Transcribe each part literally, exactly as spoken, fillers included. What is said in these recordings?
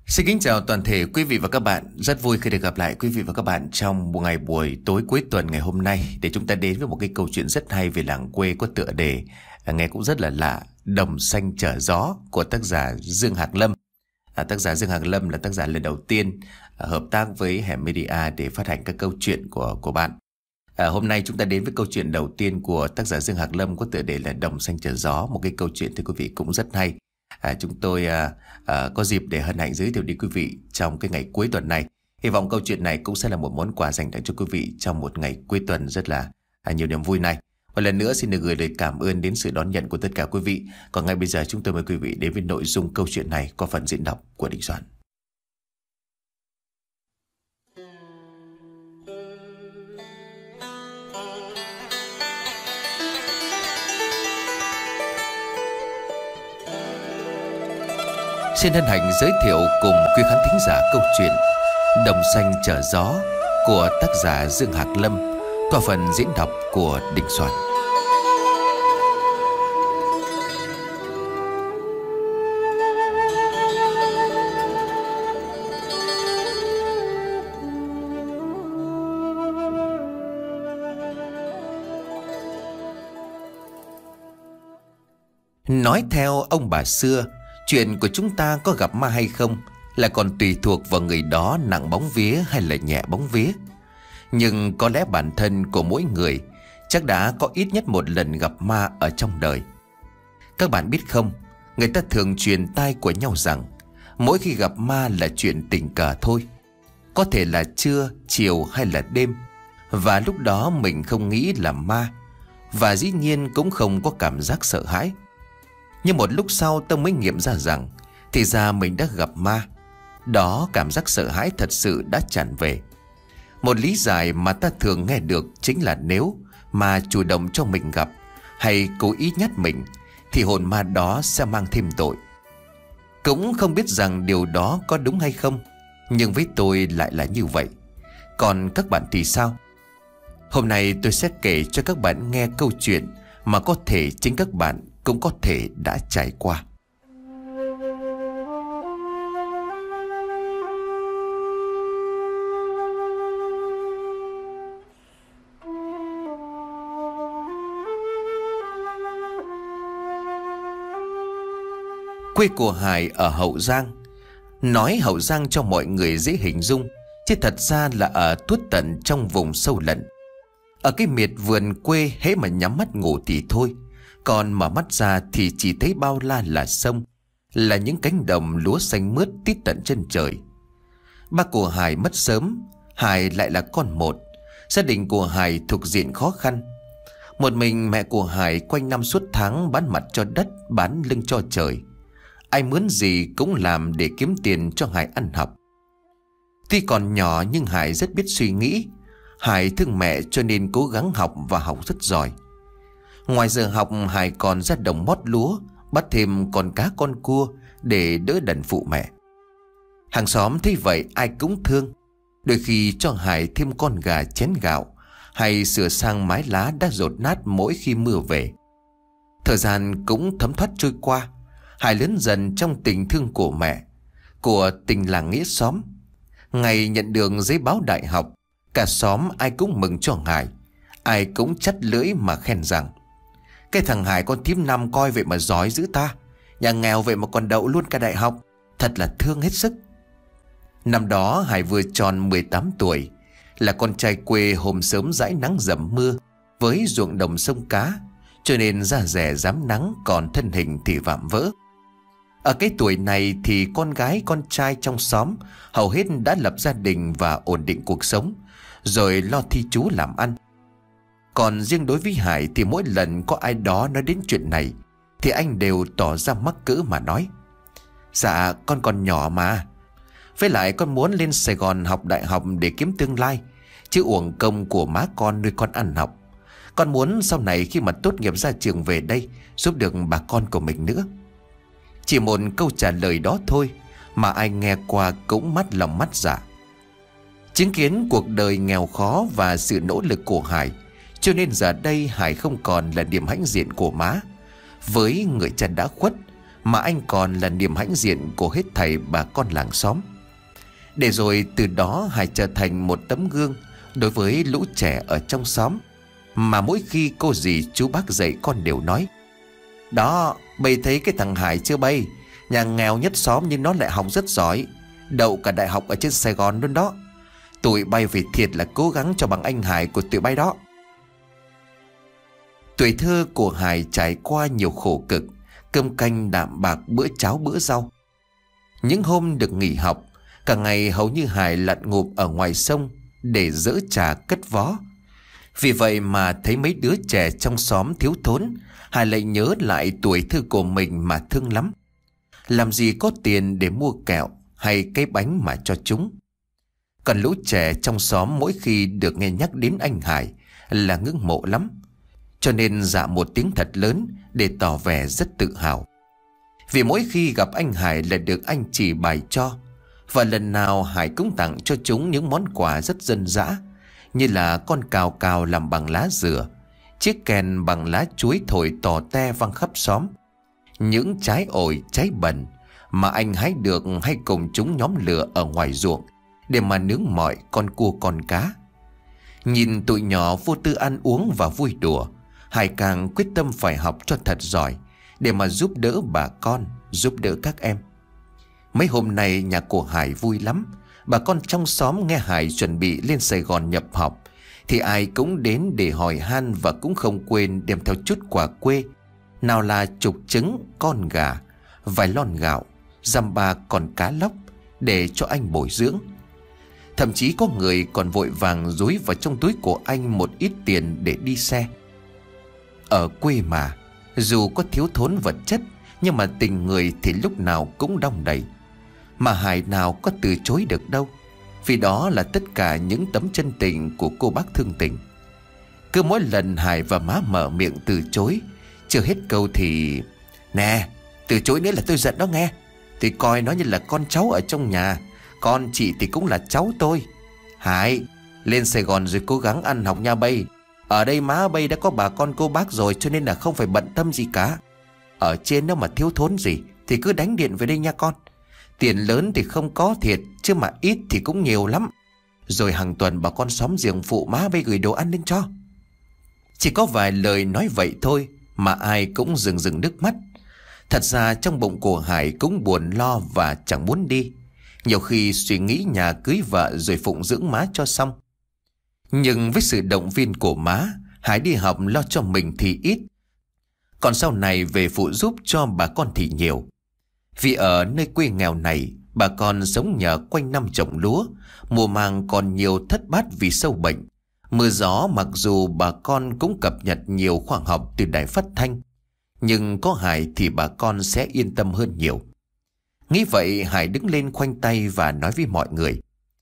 Xin kính chào toàn thể quý vị và các bạn. Rất vui khi được gặp lại quý vị và các bạn trong một ngày buổi tối cuối tuần ngày hôm nay, để chúng ta đến với một cái câu chuyện rất hay về làng quê có tựa đề à, nghe cũng rất là lạ, Đồng Xanh Chở Gió của tác giả Dương Hạc Lâm. à, Tác giả Dương Hạc Lâm là tác giả lần đầu tiên à, hợp tác với Hẻm Media để phát hành các câu chuyện của, của bạn. à, Hôm nay chúng ta đến với câu chuyện đầu tiên của tác giả Dương Hạc Lâm có tựa đề là Đồng Xanh Chở Gió. Một cái câu chuyện thưa quý vị cũng rất hay. À, chúng tôi à, à, có dịp để hân hạnh giới thiệu đến quý vị trong cái ngày cuối tuần này. Hy vọng câu chuyện này cũng sẽ là một món quà dành tặng cho quý vị trong một ngày cuối tuần rất là à, nhiều niềm vui này. Một lần nữa xin được gửi lời cảm ơn đến sự đón nhận của tất cả quý vị. Còn ngay bây giờ chúng tôi mời quý vị đến với nội dung câu chuyện này qua phần diễn đọc của Đình Soạn. Xin hân hạnh giới thiệu cùng quý khán thính giả câu chuyện Đồng Xanh Chở Gió của tác giả Dương Hạc Lâm qua phần diễn đọc của Đình Soạn. Nói theo ông bà xưa, chuyện của chúng ta có gặp ma hay không là còn tùy thuộc vào người đó nặng bóng vía hay là nhẹ bóng vía. Nhưng có lẽ bản thân của mỗi người chắc đã có ít nhất một lần gặp ma ở trong đời. Các bạn biết không, người ta thường truyền tai của nhau rằng mỗi khi gặp ma là chuyện tình cờ thôi. Có thể là trưa, chiều hay là đêm. Và lúc đó mình không nghĩ là ma, và dĩ nhiên cũng không có cảm giác sợ hãi. Nhưng một lúc sau tôi mới nghiệm ra rằng thì ra mình đã gặp ma. Đó, cảm giác sợ hãi thật sự đã tràn về. Một lý giải mà ta thường nghe được chính là nếu mà chủ động cho mình gặp hay cố ý nhắc mình thì hồn ma đó sẽ mang thêm tội. Cũng không biết rằng điều đó có đúng hay không, nhưng với tôi lại là như vậy. Còn các bạn thì sao? Hôm nay tôi sẽ kể cho các bạn nghe câu chuyện mà có thể chính các bạn cũng có thể đã trải qua. Quê của Hải ở Hậu Giang. Nói Hậu Giang cho mọi người dễ hình dung, chứ thật ra là ở tuốt tận trong vùng sâu lận. Ở cái miệt vườn quê, hễ mà nhắm mắt ngủ thì thôi, còn mở mắt ra thì chỉ thấy bao la là sông, là những cánh đồng lúa xanh mướt tít tận chân trời. Ba của Hải mất sớm, Hải lại là con một. Gia đình của Hải thuộc diện khó khăn. Một mình mẹ của Hải quanh năm suốt tháng bán mặt cho đất, bán lưng cho trời. Ai mướn gì cũng làm để kiếm tiền cho Hải ăn học. Tuy còn nhỏ nhưng Hải rất biết suy nghĩ. Hải thương mẹ cho nên cố gắng học và học rất giỏi. Ngoài giờ học, Hải còn ra đồng mót lúa, bắt thêm con cá con cua để đỡ đần phụ mẹ. Hàng xóm thấy vậy ai cũng thương. Đôi khi cho Hải thêm con gà chén gạo, hay sửa sang mái lá đã dột nát mỗi khi mưa về. Thời gian cũng thấm thoát trôi qua. Hải lớn dần trong tình thương của mẹ, của tình làng nghĩa xóm. Ngày nhận được giấy báo đại học, cả xóm ai cũng mừng cho Hải. Ai cũng chắt lưỡi mà khen rằng: cái thằng Hải con thím năm coi vậy mà giỏi dữ ta, nhà nghèo vậy mà còn đậu luôn cả đại học, thật là thương hết sức. Năm đó Hải vừa tròn mười tám tuổi, là con trai quê hôm sớm dãi nắng dầm mưa với ruộng đồng sông cá, cho nên da dẻ dám nắng, còn thân hình thì vạm vỡ. Ở cái tuổi này thì con gái con trai trong xóm hầu hết đã lập gia đình và ổn định cuộc sống, rồi lo thi trú làm ăn. Còn riêng đối với Hải thì mỗi lần có ai đó nói đến chuyện này thì anh đều tỏ ra mắc cỡ mà nói: dạ con còn nhỏ mà, với lại con muốn lên Sài Gòn học đại học để kiếm tương lai, chứ uổng công của má con nuôi con ăn học. Con muốn sau này khi mà tốt nghiệp ra trường về đây giúp được bà con của mình nữa. Chỉ một câu trả lời đó thôi mà ai nghe qua cũng mắt lòng mắt dạ. Chứng kiến cuộc đời nghèo khó và sự nỗ lực của Hải, cho nên giờ đây Hải không còn là điểm hãnh diện của má. Với người cha đã khuất mà anh còn là niềm hãnh diện của hết thảy bà con làng xóm. Để rồi từ đó Hải trở thành một tấm gương đối với lũ trẻ ở trong xóm, mà mỗi khi cô dì chú bác dạy con đều nói: Đó, bây thấy cái thằng Hải chưa bay, nhà nghèo nhất xóm nhưng nó lại học rất giỏi, đậu cả đại học ở trên Sài Gòn luôn đó. Tụi bay vì thiệt là cố gắng cho bằng anh Hải của tụi bay đó. Tuổi thơ của Hải trải qua nhiều khổ cực, cơm canh đạm bạc, bữa cháo bữa rau. Những hôm được nghỉ học, cả ngày hầu như Hải lặn ngụp ở ngoài sông để dỡ trà cất vó. Vì vậy mà thấy mấy đứa trẻ trong xóm thiếu thốn, Hải lại nhớ lại tuổi thơ của mình mà thương lắm. Làm gì có tiền để mua kẹo hay cái bánh mà cho chúng. Còn lũ trẻ trong xóm mỗi khi được nghe nhắc đến anh Hải là ngưỡng mộ lắm, cho nên dạ một tiếng thật lớn để tỏ vẻ rất tự hào. Vì mỗi khi gặp anh Hải là được anh chỉ bài cho, và lần nào Hải cũng tặng cho chúng những món quà rất dân dã, như là con cào cào làm bằng lá dừa, chiếc kèn bằng lá chuối thổi tò te vang khắp xóm, những trái ổi, trái bần mà anh hái được hay cùng chúng nhóm lửa ở ngoài ruộng để mà nướng mọi con cua con cá. Nhìn tụi nhỏ vô tư ăn uống và vui đùa, Hải càng quyết tâm phải học cho thật giỏi để mà giúp đỡ bà con, giúp đỡ các em. Mấy hôm nay nhà của Hải vui lắm. Bà con trong xóm nghe Hải chuẩn bị lên Sài Gòn nhập học thì ai cũng đến để hỏi han, và cũng không quên đem theo chút quà quê, nào là chục trứng, con gà, vài lon gạo, dăm ba con cá lóc để cho anh bồi dưỡng. Thậm chí có người còn vội vàng dúi vào trong túi của anh một ít tiền để đi xe. Ở quê mà, dù có thiếu thốn vật chất, nhưng mà tình người thì lúc nào cũng đong đầy. Mà Hải nào có từ chối được đâu, vì đó là tất cả những tấm chân tình của cô bác thương tình. Cứ mỗi lần Hải và má mở miệng từ chối, chưa hết câu thì: Nè, từ chối nữa là tôi giận đó nghe. Tôi coi nó như là con cháu ở trong nhà, con chị thì cũng là cháu tôi. Hải, lên Sài Gòn rồi cố gắng ăn học nha bây. Ở đây má bây đã có bà con cô bác rồi, cho nên là không phải bận tâm gì cả. Ở trên nếu mà thiếu thốn gì thì cứ đánh điện về đây nha con. Tiền lớn thì không có thiệt, chứ mà ít thì cũng nhiều lắm. Rồi hàng tuần bà con xóm giềng phụ má bây gửi đồ ăn lên cho. Chỉ có vài lời nói vậy thôi mà ai cũng rừng rừng nước mắt. Thật ra trong bụng của Hải cũng buồn lo và chẳng muốn đi. Nhiều khi suy nghĩ nhà cưới vợ rồi phụng dưỡng má cho xong. Nhưng với sự động viên của má, Hải đi học lo cho mình thì ít, còn sau này về phụ giúp cho bà con thì nhiều. Vì ở nơi quê nghèo này, bà con sống nhờ quanh năm trồng lúa, mùa màng còn nhiều thất bát vì sâu bệnh. Mưa gió mặc dù bà con cũng cập nhật nhiều khoa học từ đài phát thanh, nhưng có Hải thì bà con sẽ yên tâm hơn nhiều. Nghĩ vậy, Hải đứng lên khoanh tay và nói với mọi người: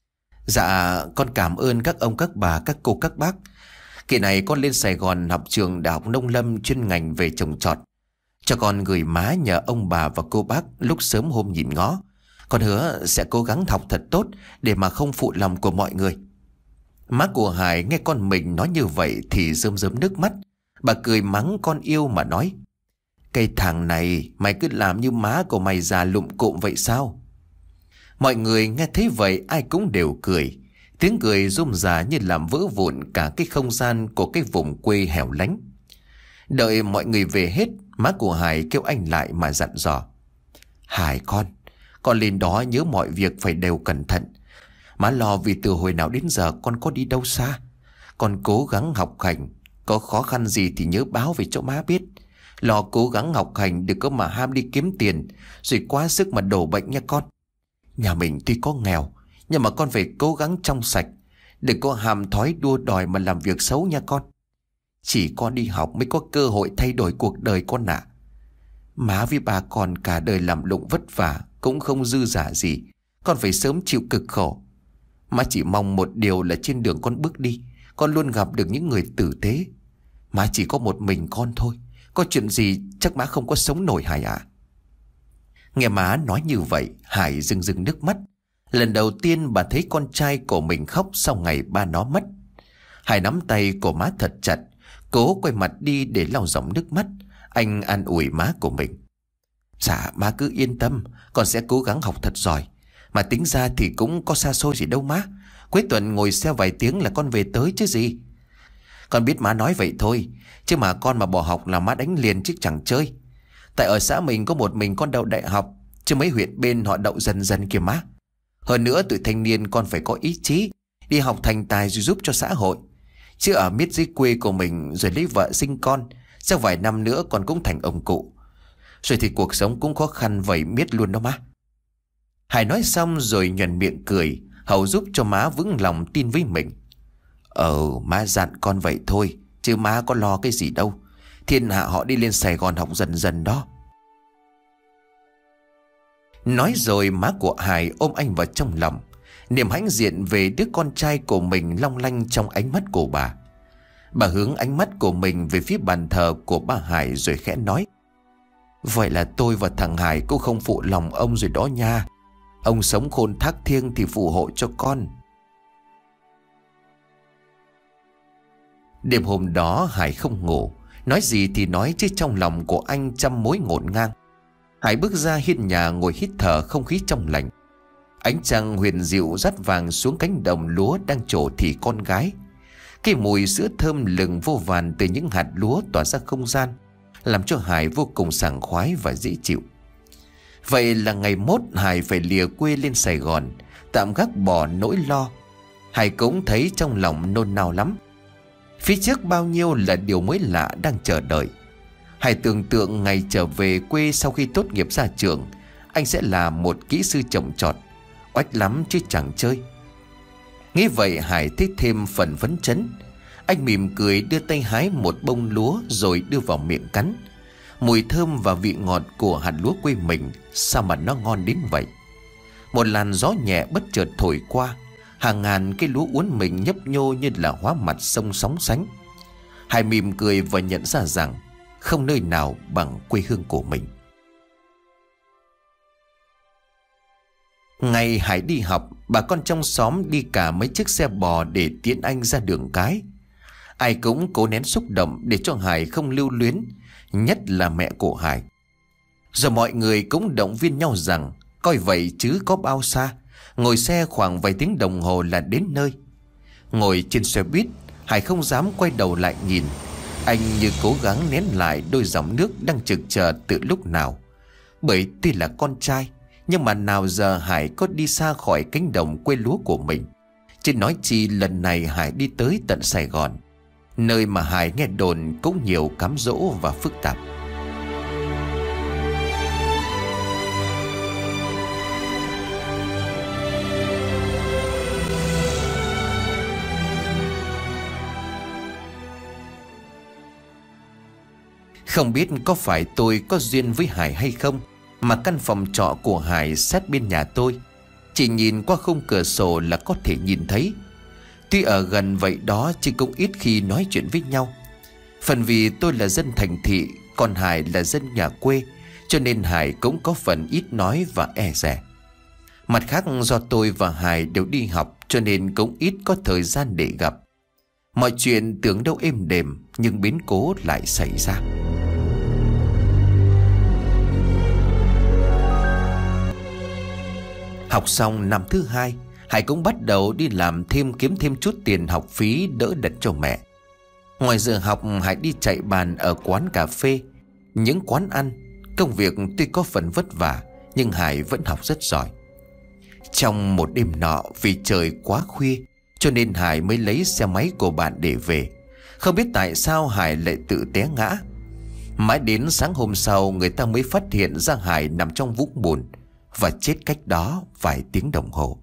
Dạ, con cảm ơn các ông, các bà, các cô, các bác. Kỳ này con lên Sài Gòn học trường Đại học Nông lâm chuyên ngành về trồng trọt. Cho con gửi má nhờ ông bà và cô bác lúc sớm hôm nhìn ngó. Con hứa sẽ cố gắng học thật tốt để mà không phụ lòng của mọi người. Má của Hải nghe con mình nói như vậy thì rơm rớm nước mắt. Bà cười mắng con yêu mà nói: Cái thằng này mày cứ làm như má của mày già lụm cụm vậy sao? Mọi người nghe thấy vậy ai cũng đều cười. Tiếng cười rôm rả như làm vỡ vụn cả cái không gian của cái vùng quê hẻo lánh. Đợi mọi người về hết, má của Hải kêu anh lại mà dặn dò: Hải con, con lên đó nhớ mọi việc phải đều cẩn thận. Má lo vì từ hồi nào đến giờ con có đi đâu xa. Con cố gắng học hành, có khó khăn gì thì nhớ báo về cho má biết. Lo cố gắng học hành, đừng có mà ham đi kiếm tiền rồi quá sức mà đổ bệnh nha con. Nhà mình tuy có nghèo, nhưng mà con phải cố gắng trong sạch, đừng có hàm thói đua đòi mà làm việc xấu nha con. Chỉ con đi học mới có cơ hội thay đổi cuộc đời con ạ. À. Má với bà con cả đời làm lụng vất vả cũng không dư giả gì, con phải sớm chịu cực khổ. Má chỉ mong một điều là trên đường con bước đi, con luôn gặp được những người tử tế. Má chỉ có một mình con thôi, có chuyện gì chắc má không có sống nổi Hải ạ. À. Nghe má nói như vậy, Hải rưng rưng nước mắt. Lần đầu tiên bà thấy con trai của mình khóc sau ngày ba nó mất. Hải nắm tay của má thật chặt, cố quay mặt đi để lau dòng nước mắt. Anh an ủi má của mình: Dạ má cứ yên tâm, con sẽ cố gắng học thật giỏi. Mà tính ra thì cũng có xa xôi gì đâu má. Cuối tuần ngồi xe vài tiếng là con về tới chứ gì. Con biết má nói vậy thôi, chứ mà con mà bỏ học là má đánh liền chứ chẳng chơi. Tại ở xã mình có một mình con đậu đại học, chứ mấy huyện bên họ đậu dần dần kìa má. Hơn nữa tụi thanh niên con phải có ý chí, đi học thành tài rồi giúp cho xã hội. Chứ ở miết dưới quê của mình rồi lấy vợ sinh con, sau vài năm nữa con cũng thành ông cụ. Rồi thì cuộc sống cũng khó khăn vậy miết luôn đó má. Hải nói xong rồi nhuần miệng cười, hầu giúp cho má vững lòng tin với mình. Ờ má dặn con vậy thôi, chứ má có lo cái gì đâu. Thiên hạ họ đi lên Sài Gòn học dần dần đó. Nói rồi má của Hải ôm anh vào trong lòng. Niềm hãnh diện về đứa con trai của mình long lanh trong ánh mắt của bà. Bà hướng ánh mắt của mình về phía bàn thờ của ba Hải rồi khẽ nói: Vậy là tôi và thằng Hải cũng không phụ lòng ông rồi đó nha. Ông sống khôn thác thiêng thì phù hộ cho con. Đêm hôm đó Hải không ngủ, nói gì thì nói chứ trong lòng của anh trăm mối ngổn ngang. Hải bước ra hiên nhà ngồi hít thở không khí trong lành. Ánh trăng huyền dịu dắt vàng xuống cánh đồng lúa đang trổ thì con gái. Cái mùi sữa thơm lừng vô vàn từ những hạt lúa tỏa ra không gian, làm cho Hải vô cùng sảng khoái và dễ chịu. Vậy là ngày mốt Hải phải lìa quê lên Sài Gòn, tạm gác bỏ nỗi lo. Hải cũng thấy trong lòng nôn nao lắm. Phía trước bao nhiêu là điều mới lạ đang chờ đợi. Hải tưởng tượng ngày trở về quê sau khi tốt nghiệp ra trường, anh sẽ là một kỹ sư trồng trọt. Oách lắm chứ chẳng chơi. Nghĩ vậy Hải thấy thêm phần phấn chấn. Anh mỉm cười đưa tay hái một bông lúa rồi đưa vào miệng cắn. Mùi thơm và vị ngọt của hạt lúa quê mình, sao mà nó ngon đến vậy. Một làn gió nhẹ bất chợt thổi qua, hàng ngàn cây lúa uốn mình nhấp nhô như là hóa mặt sông sóng sánh. Hải mỉm cười và nhận ra rằng không nơi nào bằng quê hương của mình. Ngày Hải đi học, bà con trong xóm đi cả mấy chiếc xe bò để tiễn anh ra đường cái. Ai cũng cố nén xúc động để cho Hải không lưu luyến, nhất là mẹ của Hải. Rồi mọi người cũng động viên nhau rằng coi vậy chứ có bao xa, ngồi xe khoảng vài tiếng đồng hồ là đến nơi. Ngồi trên xe buýt, Hải không dám quay đầu lại nhìn. Anh như cố gắng nén lại đôi dòng nước đang trực chờ từ lúc nào. Bởi tuy là con trai, nhưng mà nào giờ Hải có đi xa khỏi cánh đồng quê lúa của mình. Chứ nói chi lần này Hải đi tới tận Sài Gòn, nơi mà Hải nghe đồn cũng nhiều cám dỗ và phức tạp. Không biết có phải tôi có duyên với Hải hay không, mà căn phòng trọ của Hải sát bên nhà tôi. Chỉ nhìn qua khung cửa sổ là có thể nhìn thấy. Tuy ở gần vậy đó chứ cũng ít khi nói chuyện với nhau. Phần vì tôi là dân thành thị, còn Hải là dân nhà quê, cho nên Hải cũng có phần ít nói và e dè. Mặt khác do tôi và Hải đều đi học, cho nên cũng ít có thời gian để gặp. Mọi chuyện tưởng đâu êm đềm, nhưng biến cố lại xảy ra. Học xong năm thứ hai, Hải cũng bắt đầu đi làm thêm kiếm thêm chút tiền học phí đỡ đần cho mẹ. Ngoài giờ học, Hải đi chạy bàn ở quán cà phê, những quán ăn. Công việc tuy có phần vất vả, nhưng Hải vẫn học rất giỏi. Trong một đêm nọ, vì trời quá khuya, cho nên Hải mới lấy xe máy của bạn để về. Không biết tại sao Hải lại tự té ngã. Mãi đến sáng hôm sau, người ta mới phát hiện ra Hải nằm trong vũng bùn và chết cách đó vài tiếng đồng hồ.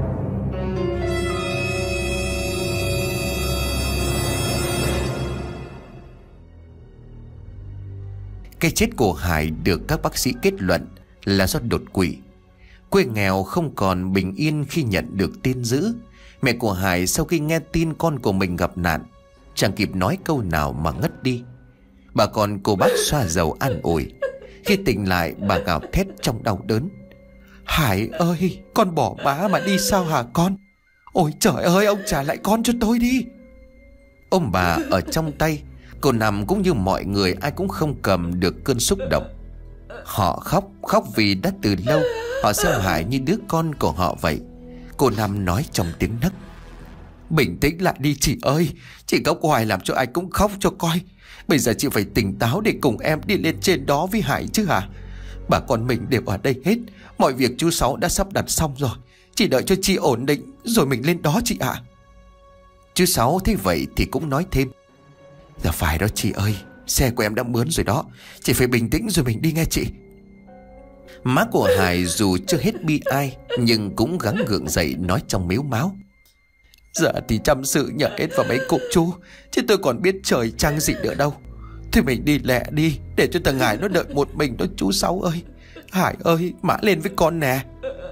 Cái chết của Hải được các bác sĩ kết luận là do đột quỵ. Quê nghèo không còn bình yên khi nhận được tin dữ. Mẹ của Hải sau khi nghe tin con của mình gặp nạn, chẳng kịp nói câu nào mà ngất đi. Bà còn cô bác xoa dầu an ủi. Khi tỉnh lại, bà gào thét trong đau đớn: Hải ơi, con bỏ bá mà đi sao hả con? Ôi trời ơi, ông trả lại con cho tôi đi. Ông bà ở trong tay, cô nằm cũng như mọi người ai cũng không cầm được cơn xúc động. Họ khóc, khóc vì đã từ lâu họ xem Hải như đứa con của họ vậy. Cô Năm nói trong tiếng nấc: Bình tĩnh lại đi chị ơi. Chị khóc hoài làm cho anh cũng khóc cho coi. Bây giờ chị phải tỉnh táo để cùng em đi lên trên đó với Hải chứ hả? Bà con mình đều ở đây hết. Mọi việc chú Sáu đã sắp đặt xong rồi. Chỉ đợi cho chị ổn định rồi mình lên đó chị ạ. Chú Sáu thấy vậy thì cũng nói thêm: Dạ phải đó chị ơi. Xe của em đã mướn rồi đó. Chị phải bình tĩnh rồi mình đi nghe chị. Má của Hải dù chưa hết bi ai nhưng cũng gắng gượng dậy nói trong mếu máo: Giờ thì chăm sự nhờ hết vào mấy cụ chú, chứ tôi còn biết trời trăng gì nữa đâu. Thôi mình đi lẹ đi, để cho thằng Hải nó đợi một mình đó chú Sáu ơi. Hải ơi, mã lên với con nè.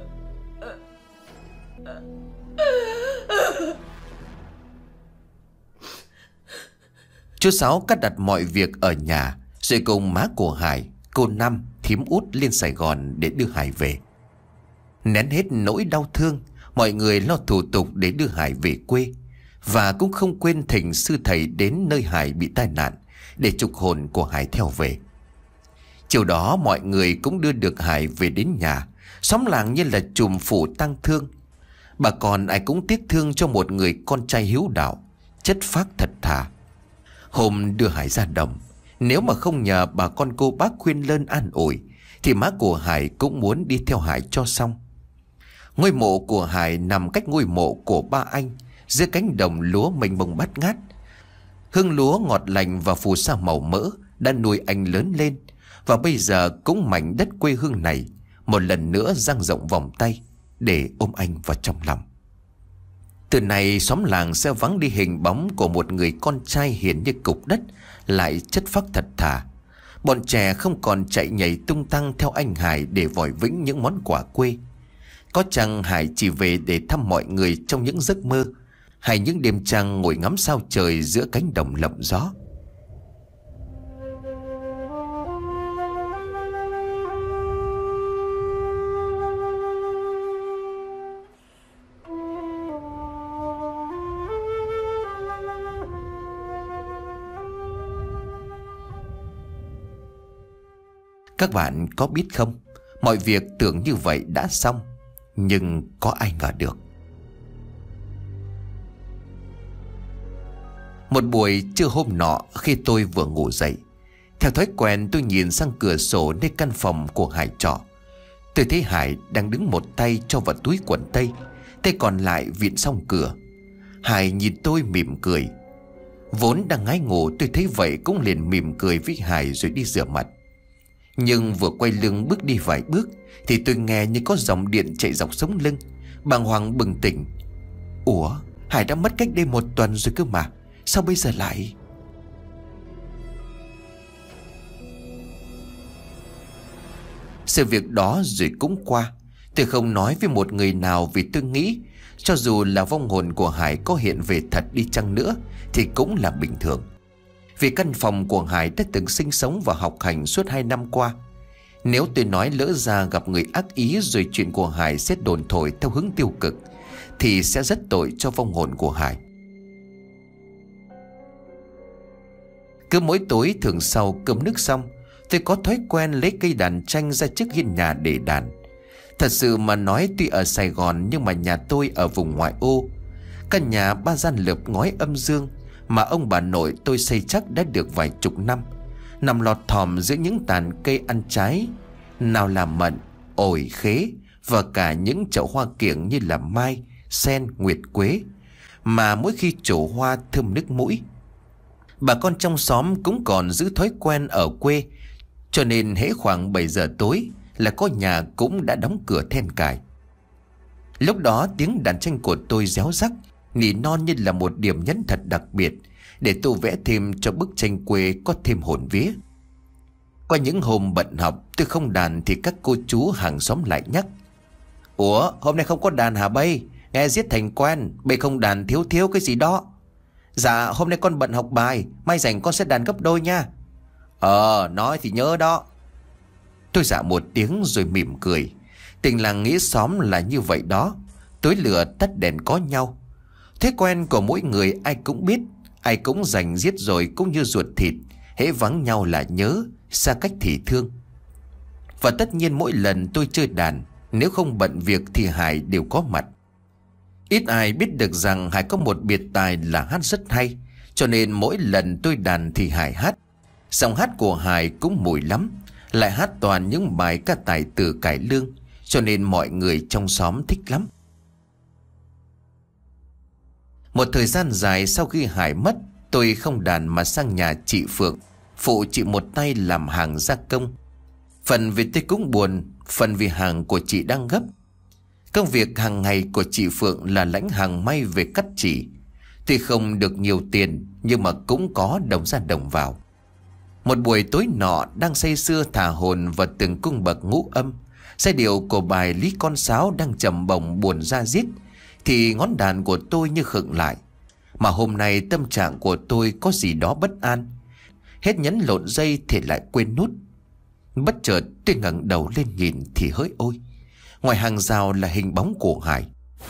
Chú Sáu cắt đặt mọi việc ở nhà, rồi cùng má của Hải, cô Năm, thím Út lên Sài Gòn để đưa Hải về. Nén hết nỗi đau thương, mọi người lo thủ tục để đưa Hải về quê, và cũng không quên thỉnh sư thầy đến nơi Hải bị tai nạn để trục hồn của Hải theo về. Chiều đó mọi người cũng đưa được Hải về đến nhà. Xóm làng như là chùm phủ tang thương. Bà con ai cũng tiếc thương cho một người con trai hiếu đạo, chất phác thật thà. Hôm đưa Hải ra đồng, nếu mà không nhờ bà con cô bác khuyên lơn an ủi, thì má của Hải cũng muốn đi theo Hải cho xong. Ngôi mộ của Hải nằm cách ngôi mộ của ba anh, giữa cánh đồng lúa mênh mông bát ngát. Hương lúa ngọt lành và phù sa màu mỡ đã nuôi anh lớn lên, và bây giờ cũng mảnh đất quê hương này một lần nữa dang rộng vòng tay để ôm anh vào trong lòng. Từ này xóm làng sẽ vắng đi hình bóng của một người con trai hiền như cục đất, lại chất phác thật thà. Bọn trẻ không còn chạy nhảy tung tăng theo anh Hải để vòi vĩnh những món quà quê. Có chăng Hải chỉ về để thăm mọi người trong những giấc mơ, hay những đêm trăng ngồi ngắm sao trời giữa cánh đồng lộng gió. Các bạn có biết không, mọi việc tưởng như vậy đã xong, nhưng có ai ngờ được. Một buổi trưa hôm nọ, khi tôi vừa ngủ dậy, theo thói quen tôi nhìn sang cửa sổ nơi căn phòng của Hải trọ. Tôi thấy Hải đang đứng một tay cho vào túi quần tây, tay còn lại vịn song cửa. Hải nhìn tôi mỉm cười. Vốn đang ngái ngủ, tôi thấy vậy cũng liền mỉm cười với Hải rồi đi rửa mặt. Nhưng vừa quay lưng bước đi vài bước thì tôi nghe như có dòng điện chạy dọc sống lưng. Bàng hoàng bừng tỉnh. Ủa, Hải đã mất cách đây một tuần rồi cơ mà, sao bây giờ lại... Sự việc đó rồi cũng qua. Tôi không nói với một người nào, vì tôi nghĩ cho dù là vong hồn của Hải có hiện về thật đi chăng nữa thì cũng là bình thường. Vì căn phòng của Hải đã từng sinh sống và học hành suốt hai năm qua. Nếu tôi nói lỡ ra gặp người ác ý rồi chuyện của Hải sẽ đồn thổi theo hướng tiêu cực, thì sẽ rất tội cho vong hồn của Hải. Cứ mỗi tối thường sau cơm nước xong, tôi có thói quen lấy cây đàn tranh ra trước hiên nhà để đàn. Thật sự mà nói, tuy ở Sài Gòn nhưng mà nhà tôi ở vùng ngoại ô. Căn nhà ba gian lợp ngói âm dương mà ông bà nội tôi xây chắc đã được vài chục năm, nằm lọt thỏm giữa những tàn cây ăn trái, nào là mận, ổi, khế, và cả những chậu hoa kiểng như là mai, sen, nguyệt quế, mà mỗi khi trổ hoa thơm nước mũi. Bà con trong xóm cũng còn giữ thói quen ở quê, cho nên hễ khoảng bảy giờ tối là có nhà cũng đã đóng cửa then cài. Lúc đó tiếng đàn tranh của tôi réo rắc, nỉ non như là một điểm nhấn thật đặc biệt, để tôi vẽ thêm cho bức tranh quê có thêm hồn vía. Qua những hôm bận học tôi không đàn thì các cô chú hàng xóm lại nhắc: Ủa, hôm nay không có đàn hả bây? Nghe giết thành quen, bây không đàn thiếu thiếu cái gì đó. Dạ, hôm nay con bận học bài, mai rảnh con sẽ đàn gấp đôi nha. Ờ, nói thì nhớ đó. Tôi dạ một tiếng rồi mỉm cười. Tình làng nghĩa xóm là như vậy đó, tối lửa tắt đèn có nhau. Thế quen của mỗi người ai cũng biết, ai cũng giành giết rồi cũng như ruột thịt, hễ vắng nhau là nhớ, xa cách thì thương. Và tất nhiên mỗi lần tôi chơi đàn, nếu không bận việc thì Hải đều có mặt. Ít ai biết được rằng Hải có một biệt tài là hát rất hay, cho nên mỗi lần tôi đàn thì Hải hát. Giọng hát của Hải cũng mùi lắm, lại hát toàn những bài ca tài tử cải lương, cho nên mọi người trong xóm thích lắm. Một thời gian dài sau khi Hải mất, tôi không đàn mà sang nhà chị Phượng, phụ chị một tay làm hàng gia công. Phần vì tôi cũng buồn, phần vì hàng của chị đang gấp. Công việc hàng ngày của chị Phượng là lãnh hàng may về cắt chỉ. Tuy không được nhiều tiền nhưng mà cũng có đồng ra đồng vào. Một buổi tối nọ, đang say sưa thả hồn vào từng cung bậc ngũ âm, giai điệu của bài Lý Con Sáo đang trầm bổng buồn ra diết, thì ngón đàn của tôi như khựng lại. Mà hôm nay tâm trạng của tôi có gì đó bất an. Hết nhấn lộn dây thì lại quên nút. Bất chợt tôi ngẩng đầu lên nhìn thì hỡi ôi, ngoài hàng rào là hình bóng của Hải.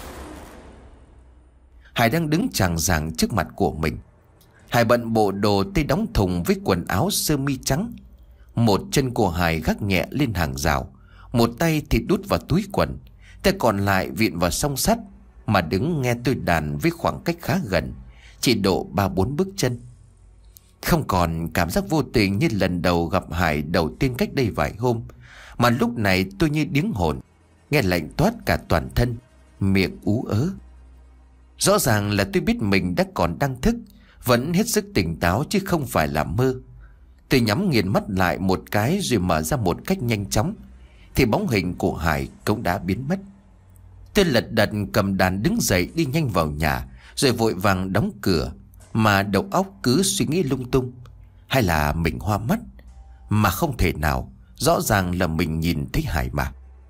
Hải đang đứng chàng ràng trước mặt của mình. Hải bận bộ đồ tây đóng thùng với quần áo sơ mi trắng. Một chân của Hải gác nhẹ lên hàng rào, một tay thì đút vào túi quần, tay còn lại vịn vào song sắt, mà đứng nghe tôi đàn với khoảng cách khá gần, chỉ độ ba bốn bước chân. Không còn cảm giác vô tình như lần đầu gặp Hải đầu tiên cách đây vài hôm, mà lúc này tôi như điếng hồn, nghe lạnh toát cả toàn thân, miệng ú ớ. Rõ ràng là tôi biết mình đã còn đang thức, vẫn hết sức tỉnh táo chứ không phải là mơ. Tôi nhắm nghiền mắt lại một cái rồi mở ra một cách nhanh chóng, thì bóng hình của Hải cũng đã biến mất. Tôi lật đật cầm đàn đứng dậy đi nhanh vào nhà, rồi vội vàng đóng cửa, mà đầu óc cứ suy nghĩ lung tung. Hay là mình hoa mắt? Mà không thể nào, rõ ràng là mình nhìn thấy Hải mà.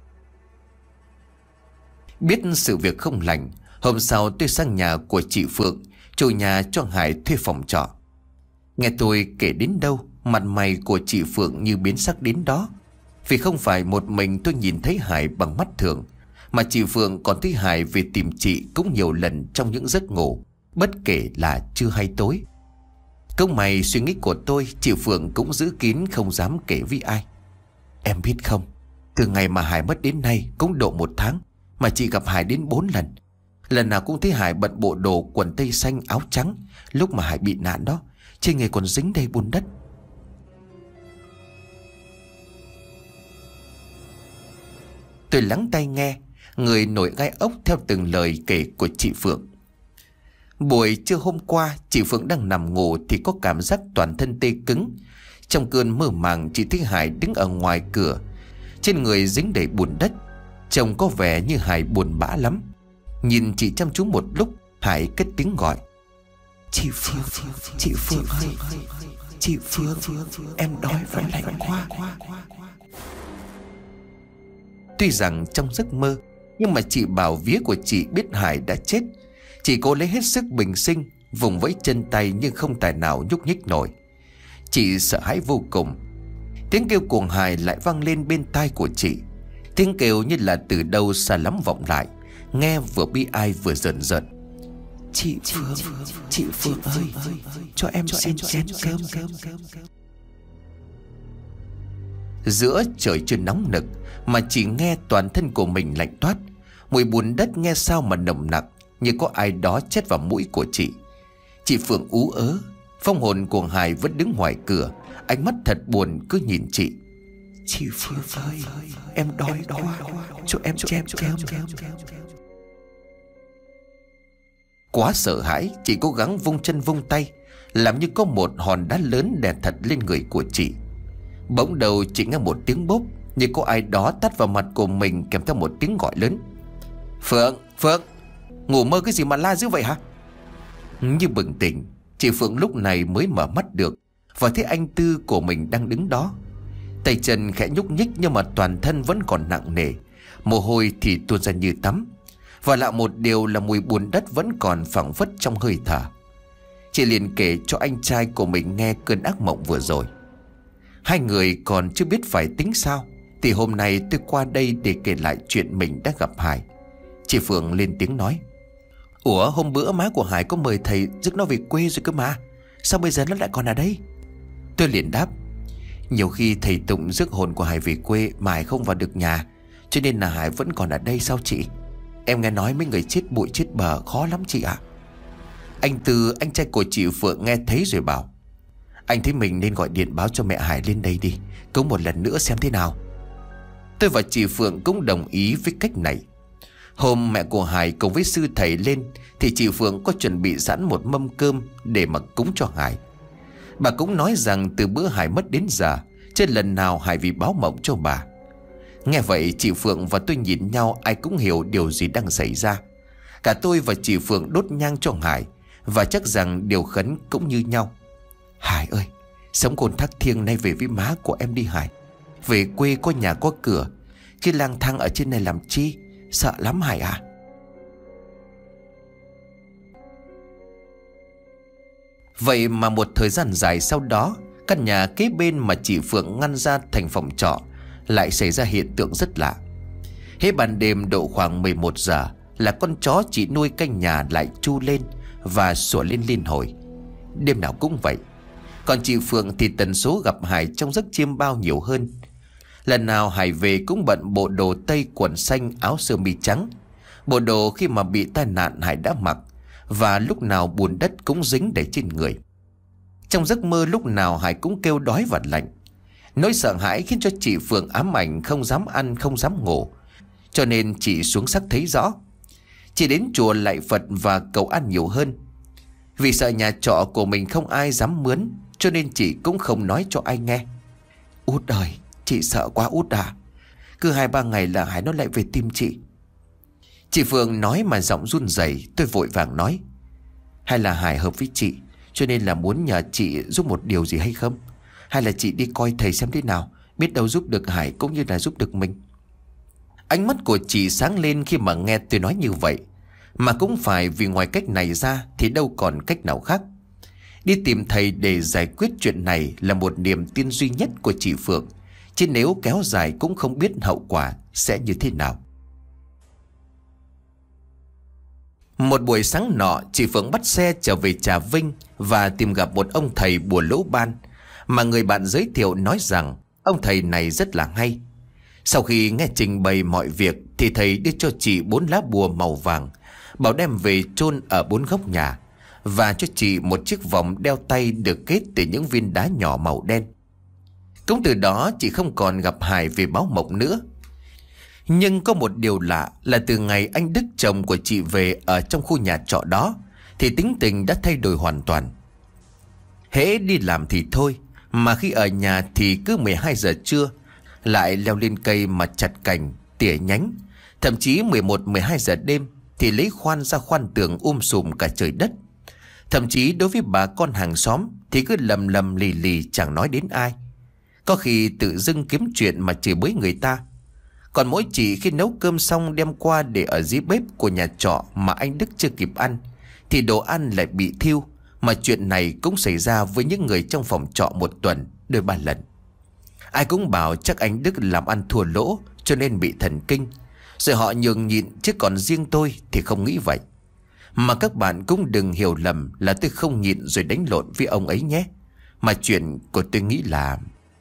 Biết sự việc không lành, hôm sau tôi sang nhà của chị Phượng, chủ nhà cho Hải thuê phòng trọ. Nghe tôi kể đến đâu, mặt mày của chị Phượng như biến sắc đến đó. Vì không phải một mình tôi nhìn thấy Hải bằng mắt thường, mà chị Phượng còn thấy Hải về tìm chị cũng nhiều lần trong những giấc ngủ, bất kể là trưa hay tối. Công mày suy nghĩ của tôi, chị Phượng cũng giữ kín không dám kể với ai. Em biết không, từ ngày mà Hải mất đến nay cũng độ một tháng, mà chị gặp Hải đến bốn lần. Lần nào cũng thấy Hải bận bộ đồ quần tây xanh áo trắng lúc mà Hải bị nạn đó, trên người còn dính đầy bùn đất. Tôi lắng tai nghe, người nổi gai ốc theo từng lời kể của chị Phượng. Buổi trưa hôm qua, chị Phượng đang nằm ngủ thì có cảm giác toàn thân tê cứng. Trong cơn mơ màng, chị thấy Hải đứng ở ngoài cửa, trên người dính đầy bùn đất, trông có vẻ như Hải buồn bã lắm. Nhìn chị chăm chú một lúc, Hải cất tiếng gọi: Chị Phượng, chị Phượng ơi, chị Phượng, em đói và lạnh quá. Tuy rằng trong giấc mơ, nhưng mà chị bảo vía của chị biết Hải đã chết. Chị cố lấy hết sức bình sinh, vùng vẫy chân tay nhưng không tài nào nhúc nhích nổi. Chị sợ hãi vô cùng. Tiếng kêu của Hải lại vang lên bên tai của chị. Tiếng kêu như là từ đâu xa lắm vọng lại, nghe vừa bi ai vừa giận giận. Chị Phượng, chị Phượng ơi, cho em xin chén cơm. Giữa trời chưa nóng nực mà chỉ nghe toàn thân của mình lạnh toát. Mùi bùn đất nghe sao mà nồng nặc, như có ai đó chết vào mũi của chị. Chị Phượng ú ớ. Phong hồn của Hải vẫn đứng ngoài cửa, ánh mắt thật buồn cứ nhìn chị. Chị Phượng ơi, em đói quá, cho em chén cơm. Quá sợ hãi, chị cố gắng vung chân vung tay, làm như có một hòn đá lớn đè thật lên người của chị. Bỗng đầu chị nghe một tiếng bốp, như có ai đó tát vào mặt của mình, kèm theo một tiếng gọi lớn: Phượng, Phượng, ngủ mơ cái gì mà la dữ vậy hả? Như bừng tỉnh, chị Phượng lúc này mới mở mắt được và thấy anh Tư của mình đang đứng đó. Tay chân khẽ nhúc nhích nhưng mà toàn thân vẫn còn nặng nề, mồ hôi thì tuôn ra như tắm. Và lạ một điều là mùi bùn đất vẫn còn phảng phất trong hơi thở. Chị liền kể cho anh trai của mình nghe cơn ác mộng vừa rồi. Hai người còn chưa biết phải tính sao, thì hôm nay tôi qua đây để kể lại chuyện mình đã gặp Hải. Chị Phượng lên tiếng nói: Ủa, hôm bữa má của Hải có mời thầy rước nó về quê rồi cơ mà, sao bây giờ nó lại còn ở đây? Tôi liền đáp: Nhiều khi thầy Tụng rước hồn của Hải về quê mà Hải không vào được nhà, cho nên là Hải vẫn còn ở đây sao chị? Em nghe nói mấy người chết bụi chết bờ khó lắm chị ạ. Anh Tư, anh trai của chị Phượng, nghe thấy rồi bảo: Anh thấy mình nên gọi điện báo cho mẹ Hải lên đây đi, cũng một lần nữa xem thế nào. Tôi và chị Phượng cũng đồng ý với cách này. Hôm mẹ của Hải cùng với sư thầy lên thì chị Phượng có chuẩn bị sẵn một mâm cơm để mà cúng cho Hải. Bà cũng nói rằng từ bữa Hải mất đến giờ chưa lần nào Hải vì báo mộng cho bà. Nghe vậy chị Phượng và tôi nhìn nhau, ai cũng hiểu điều gì đang xảy ra. Cả tôi và chị Phượng đốt nhang cho Hải, và chắc rằng điều khấn cũng như nhau. Hải ơi, sống cồn thác thiêng nay về với má của em đi Hải. Về quê có nhà có cửa, chứ lang thang ở trên này làm chi? Sợ lắm Hải à. Vậy mà một thời gian dài sau đó, căn nhà kế bên mà chị Phượng ngăn ra thành phòng trọ lại xảy ra hiện tượng rất lạ. Hễ ban đêm độ khoảng mười một giờ là con chó chị nuôi canh nhà lại tru lên và sủa lên liên hồi. Đêm nào cũng vậy. Còn chị Phượng thì tần số gặp Hải trong giấc chiêm bao nhiều hơn. Lần nào Hải về cũng bận bộ đồ tây quần xanh áo sơ mi trắng, bộ đồ khi mà bị tai nạn Hải đã mặc, và lúc nào bùn đất cũng dính đầy trên người. Trong giấc mơ lúc nào Hải cũng kêu đói và lạnh. Nỗi sợ hãi khiến cho chị Phượng ám ảnh, không dám ăn không dám ngủ, cho nên chị xuống sắc thấy rõ. Chị đến chùa lạy Phật và cầu ăn nhiều hơn. Vì sợ nhà trọ của mình không ai dám mướn, cho nên chị cũng không nói cho ai nghe. Út ơi, chị sợ quá Út à. Cứ hai ba ngày là Hải nó lại về tìm chị. Chị Phượng nói mà giọng run rẩy. Tôi vội vàng nói: Hay là Hải hợp với chị, cho nên là muốn nhờ chị giúp một điều gì hay không? Hay là chị đi coi thầy xem thế nào, biết đâu giúp được Hải cũng như là giúp được mình. Ánh mắt của chị sáng lên khi mà nghe tôi nói như vậy. Mà cũng phải vì ngoài cách này ra thì đâu còn cách nào khác. Đi tìm thầy để giải quyết chuyện này là một niềm tin duy nhất của chị Phượng, chứ nếu kéo dài cũng không biết hậu quả sẽ như thế nào. Một buổi sáng nọ, chị Phượng bắt xe trở về Trà Vinh và tìm gặp một ông thầy bùa lỗ ban mà người bạn giới thiệu nói rằng ông thầy này rất là hay. Sau khi nghe trình bày mọi việc thì thầy đưa cho chị bốn lá bùa màu vàng, bảo đem về chôn ở bốn góc nhà, và cho chị một chiếc vòng đeo tay được kết từ những viên đá nhỏ màu đen. Cũng từ đó chị không còn gặp Hải về báo mộng nữa. Nhưng có một điều lạ là từ ngày anh Đức chồng của chị về ở trong khu nhà trọ đó thì tính tình đã thay đổi hoàn toàn. Hễ đi làm thì thôi, mà khi ở nhà thì cứ mười hai giờ trưa lại leo lên cây mà chặt cành, tỉa nhánh. Thậm chí mười một mười hai giờ đêm thì lấy khoan ra khoan tường um sùm cả trời đất. Thậm chí đối với bà con hàng xóm thì cứ lầm lầm lì lì chẳng nói đến ai. Có khi tự dưng kiếm chuyện mà chửi bới người ta. Còn mỗi chị khi nấu cơm xong đem qua để ở dưới bếp của nhà trọ mà anh Đức chưa kịp ăn thì đồ ăn lại bị thiêu. Mà chuyện này cũng xảy ra với những người trong phòng trọ một tuần đôi ba lần. Ai cũng bảo chắc anh Đức làm ăn thua lỗ cho nên bị thần kinh, rồi họ nhường nhịn, chứ còn riêng tôi thì không nghĩ vậy. Mà các bạn cũng đừng hiểu lầm là tôi không nhịn rồi đánh lộn với ông ấy nhé. Mà chuyện của tôi nghĩ là...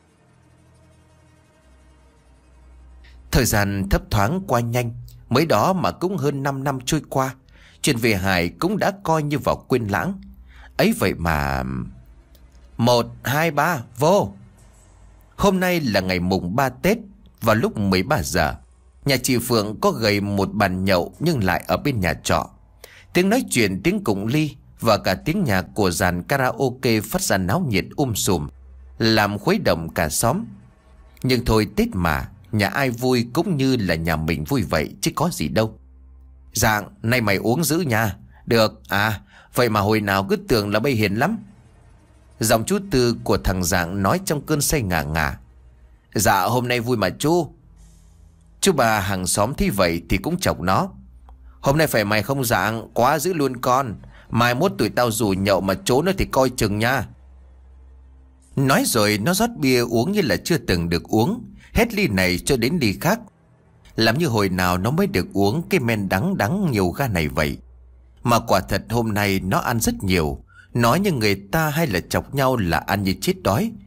Thời gian thấp thoáng qua nhanh, mới đó mà cũng hơn năm năm trôi qua. Chuyện về Hải cũng đã coi như vào quên lãng. Ấy vậy mà... Một, hai, ba, vô! Hôm nay là ngày mùng ba Tết. Vào lúc mười ba giờ, nhà chị Phượng có gầy một bàn nhậu nhưng lại ở bên nhà trọ. Tiếng nói chuyện, tiếng cụng ly và cả tiếng nhạc của dàn karaoke phát ra náo nhiệt um sùm, làm khuấy động cả xóm. Nhưng thôi, Tết mà, nhà ai vui cũng như là nhà mình vui vậy chứ có gì đâu. Dạng, nay mày uống dữ nha. Được, à, vậy mà hồi nào cứ tưởng là bây hiền lắm. Giọng chú Tư của thằng Dạng nói trong cơn say ngả ngả. Dạ, hôm nay vui mà chú. Chú bà hàng xóm thấy vậy thì cũng chọc nó. Hôm nay phải mày không Dạng, quá dữ luôn con. Mai mốt tụi tao rủ nhậu mà trốn nó thì coi chừng nha. Nói rồi nó rót bia uống như là chưa từng được uống, hết ly này cho đến ly khác. Làm như hồi nào nó mới được uống cái men đắng đắng nhiều ga này vậy. Mà quả thật hôm nay nó ăn rất nhiều. Nói như người ta hay là chọc nhau là ăn như chết đói.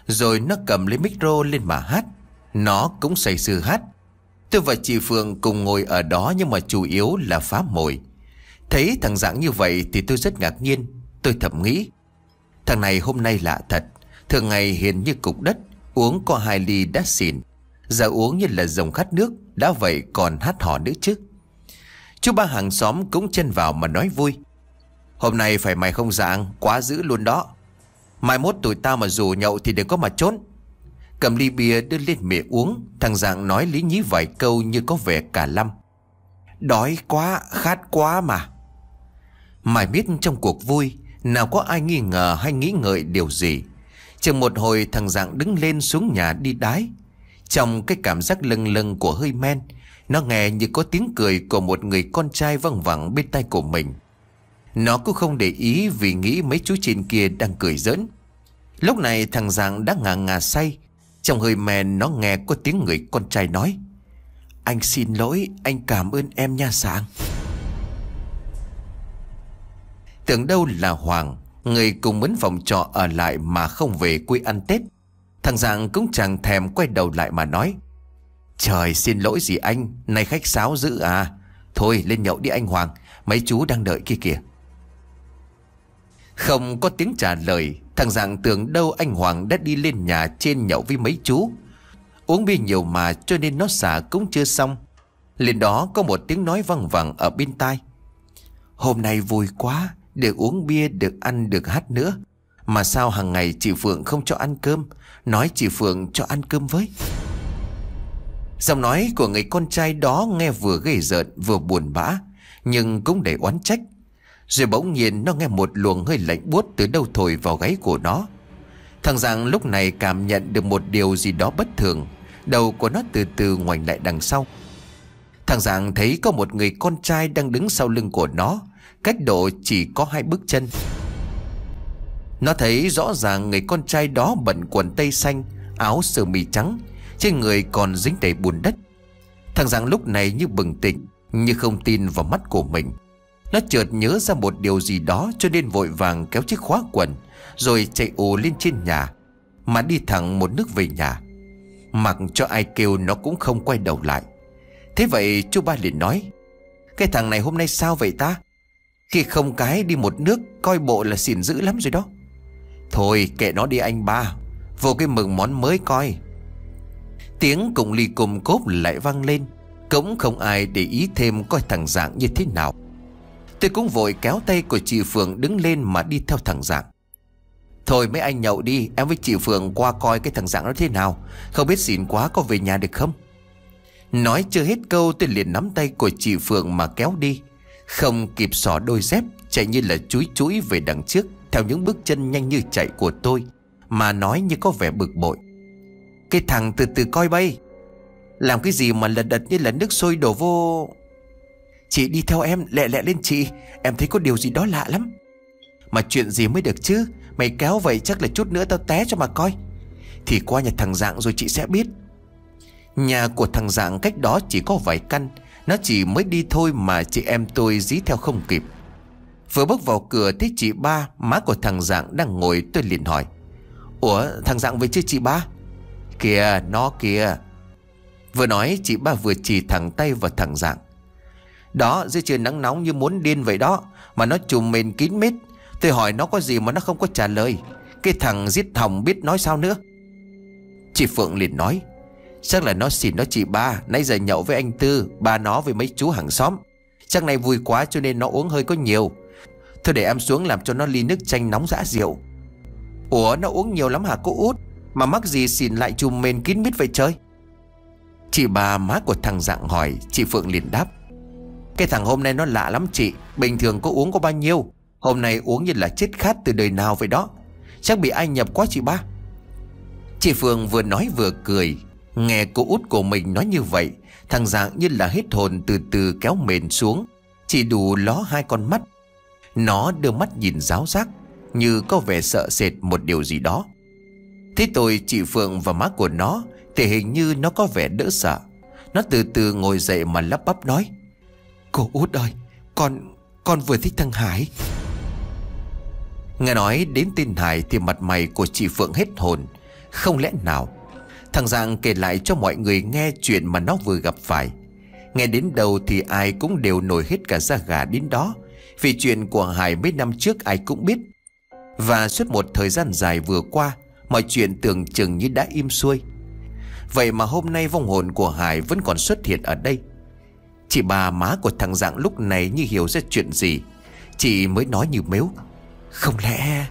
Rồi nó cầm lấy micro lên mà hát. Nó cũng say sưa hát. Tôi và chị Phượng cùng ngồi ở đó, nhưng mà chủ yếu là phá mồi. Thấy thằng Dạng như vậy thì tôi rất ngạc nhiên. Tôi thầm nghĩ, thằng này hôm nay lạ thật. Thường ngày hiền như cục đất, uống có hai ly đã xỉn, giờ uống như là rồng khát nước. Đã vậy còn hát hò nữa chứ. Chú ba hàng xóm cũng chen vào mà nói vui, hôm nay phải mày không Dạng, quá dữ luôn đó. Mai mốt tụi tao mà rủ nhậu thì đừng có mà trốn. Cầm ly bia đưa lên miệng uống. Thằng Dạng nói lý nhí vài câu như có vẻ cả lăm. Đói quá, khát quá mà. Mày biết trong cuộc vui nào có ai nghi ngờ hay nghĩ ngợi điều gì. Chừng một hồi thằng Dạng đứng lên xuống nhà đi đái. Trong cái cảm giác lâng lâng của hơi men, nó nghe như có tiếng cười của một người con trai văng vẳng bên tai của mình. Nó cũng không để ý vì nghĩ mấy chú trên kia đang cười giỡn. Lúc này thằng Dạng đã ngà ngà say. Trong hơi men nó nghe có tiếng người con trai nói, anh xin lỗi, anh cảm ơn em nha Dạng. Tưởng đâu là Hoàng, người cùng mướn phòng trọ ở lại mà không về quê ăn Tết. Thằng Dạng cũng chẳng thèm quay đầu lại mà nói, trời xin lỗi gì anh, này khách sáo dữ à. Thôi lên nhậu đi anh Hoàng, mấy chú đang đợi kia kìa. Không có tiếng trả lời. Thằng Dạng tưởng đâu anh Hoàng đã đi lên nhà trên nhậu với mấy chú. Uống bia nhiều mà cho nên nó xả cũng chưa xong. Lên đó có một tiếng nói văng vẳng ở bên tai, hôm nay vui quá, được uống bia, được ăn, được hát nữa. Mà sao hàng ngày chị Phượng không cho ăn cơm, nói chị Phượng cho ăn cơm với. Giọng nói của người con trai đó nghe vừa ghê rợn vừa buồn bã, nhưng cũng để oán trách. Rồi bỗng nhiên nó nghe một luồng hơi lạnh buốt từ đâu thổi vào gáy của nó. Thằng Dạng lúc này cảm nhận được một điều gì đó bất thường. Đầu của nó từ từ ngoảnh lại đằng sau. Thằng Dạng thấy có một người con trai đang đứng sau lưng của nó, cách độ chỉ có hai bước chân. Nó thấy rõ ràng người con trai đó bận quần tây xanh, áo sơ mi trắng, trên người còn dính đầy bùn đất. Thằng Dạng lúc này như bừng tỉnh, như không tin vào mắt của mình. Nó chợt nhớ ra một điều gì đó, cho nên vội vàng kéo chiếc khóa quần, rồi chạy ù lên trên nhà, mà đi thẳng một nước về nhà. Mặc cho ai kêu nó cũng không quay đầu lại. Thế vậy chú ba liền nói, cái thằng này hôm nay sao vậy ta? Khi không cái đi một nước, coi bộ là xỉn dữ lắm rồi đó. Thôi kệ nó đi anh ba, vô cái mừng món mới coi. Tiếng cùng ly cùng cốp lại vang lên. Cũng không ai để ý thêm coi thằng Dạng như thế nào. Tôi cũng vội kéo tay của chị Phượng đứng lên mà đi theo thằng Dạng. Thôi mấy anh nhậu đi, em với chị Phượng qua coi cái thằng Dạng nó thế nào. Không biết xỉn quá có về nhà được không? Nói chưa hết câu tôi liền nắm tay của chị Phượng mà kéo đi. Không kịp xỏ đôi dép, chạy như là chúi chúi về đằng trước, theo những bước chân nhanh như chạy của tôi, mà nói như có vẻ bực bội. Cái thằng từ từ coi bay, làm cái gì mà lật đật như là nước sôi đổ vô. Chị đi theo em, lẹ lẹ lên chị, em thấy có điều gì đó lạ lắm. Mà chuyện gì mới được chứ, mày kéo vậy chắc là chút nữa tao té cho mà coi. Thì qua nhà thằng Dạng rồi chị sẽ biết. Nhà của thằng Dạng cách đó chỉ có vài căn, nó chỉ mới đi thôi mà chị em tôi dí theo không kịp. Vừa bước vào cửa thấy chị ba, má của thằng Dạng đang ngồi, tôi liền hỏi, ủa thằng Dạng về chưa chị ba? Kìa nó kìa. Vừa nói chị ba vừa chỉ thẳng tay vào thằng Dạng. Đó, dưới trời nắng nóng như muốn điên vậy đó, mà nó trùm mền kín mít. Tôi hỏi nó có gì mà nó không có trả lời. Cái thằng giết thòng biết nói sao nữa. Chị Phượng liền nói, chắc là nó xỉn đó chị ba, nãy giờ nhậu với anh Tư, ba nó với mấy chú hàng xóm. Chắc nay vui quá cho nên nó uống hơi có nhiều. Thôi để em xuống làm cho nó ly nước chanh nóng giã rượu. Ủa nó uống nhiều lắm hả cô út, mà mắc gì xỉn lại trùm mền kín mít vậy trời? Chị ba má của thằng Dạng hỏi. Chị Phượng liền đáp, cái thằng hôm nay nó lạ lắm chị. Bình thường có uống có bao nhiêu, hôm nay uống như là chết khát từ đời nào vậy đó. Chắc bị ai nhập quá chị ba. Chị Phượng vừa nói vừa cười. Nghe cô út của mình nói như vậy, thằng Dạng như là hết hồn, từ từ kéo mền xuống, chỉ đủ ló hai con mắt. Nó đưa mắt nhìn ráo rác, như có vẻ sợ sệt một điều gì đó. Thế tôi chị Phượng và má của nó thì hình như nó có vẻ đỡ sợ. Nó từ từ ngồi dậy mà lắp bắp nói, cô út ơi, Con Con vừa thích thằng Hải. Nghe nói đến tên Hải thì mặt mày của chị Phượng hết hồn. Không lẽ nào thằng Giang kể lại cho mọi người nghe chuyện mà nó vừa gặp phải. Nghe đến đâu thì ai cũng đều nổi hết cả da gà đến đó, vì chuyện của Hải mấy năm trước ai cũng biết. Và suốt một thời gian dài vừa qua, mọi chuyện tưởng chừng như đã im xuôi. Vậy mà hôm nay vong hồn của Hải vẫn còn xuất hiện ở đây. Chị bà má của thằng Giang lúc này như hiểu ra chuyện gì. Chị mới nói như mếu: không lẽ...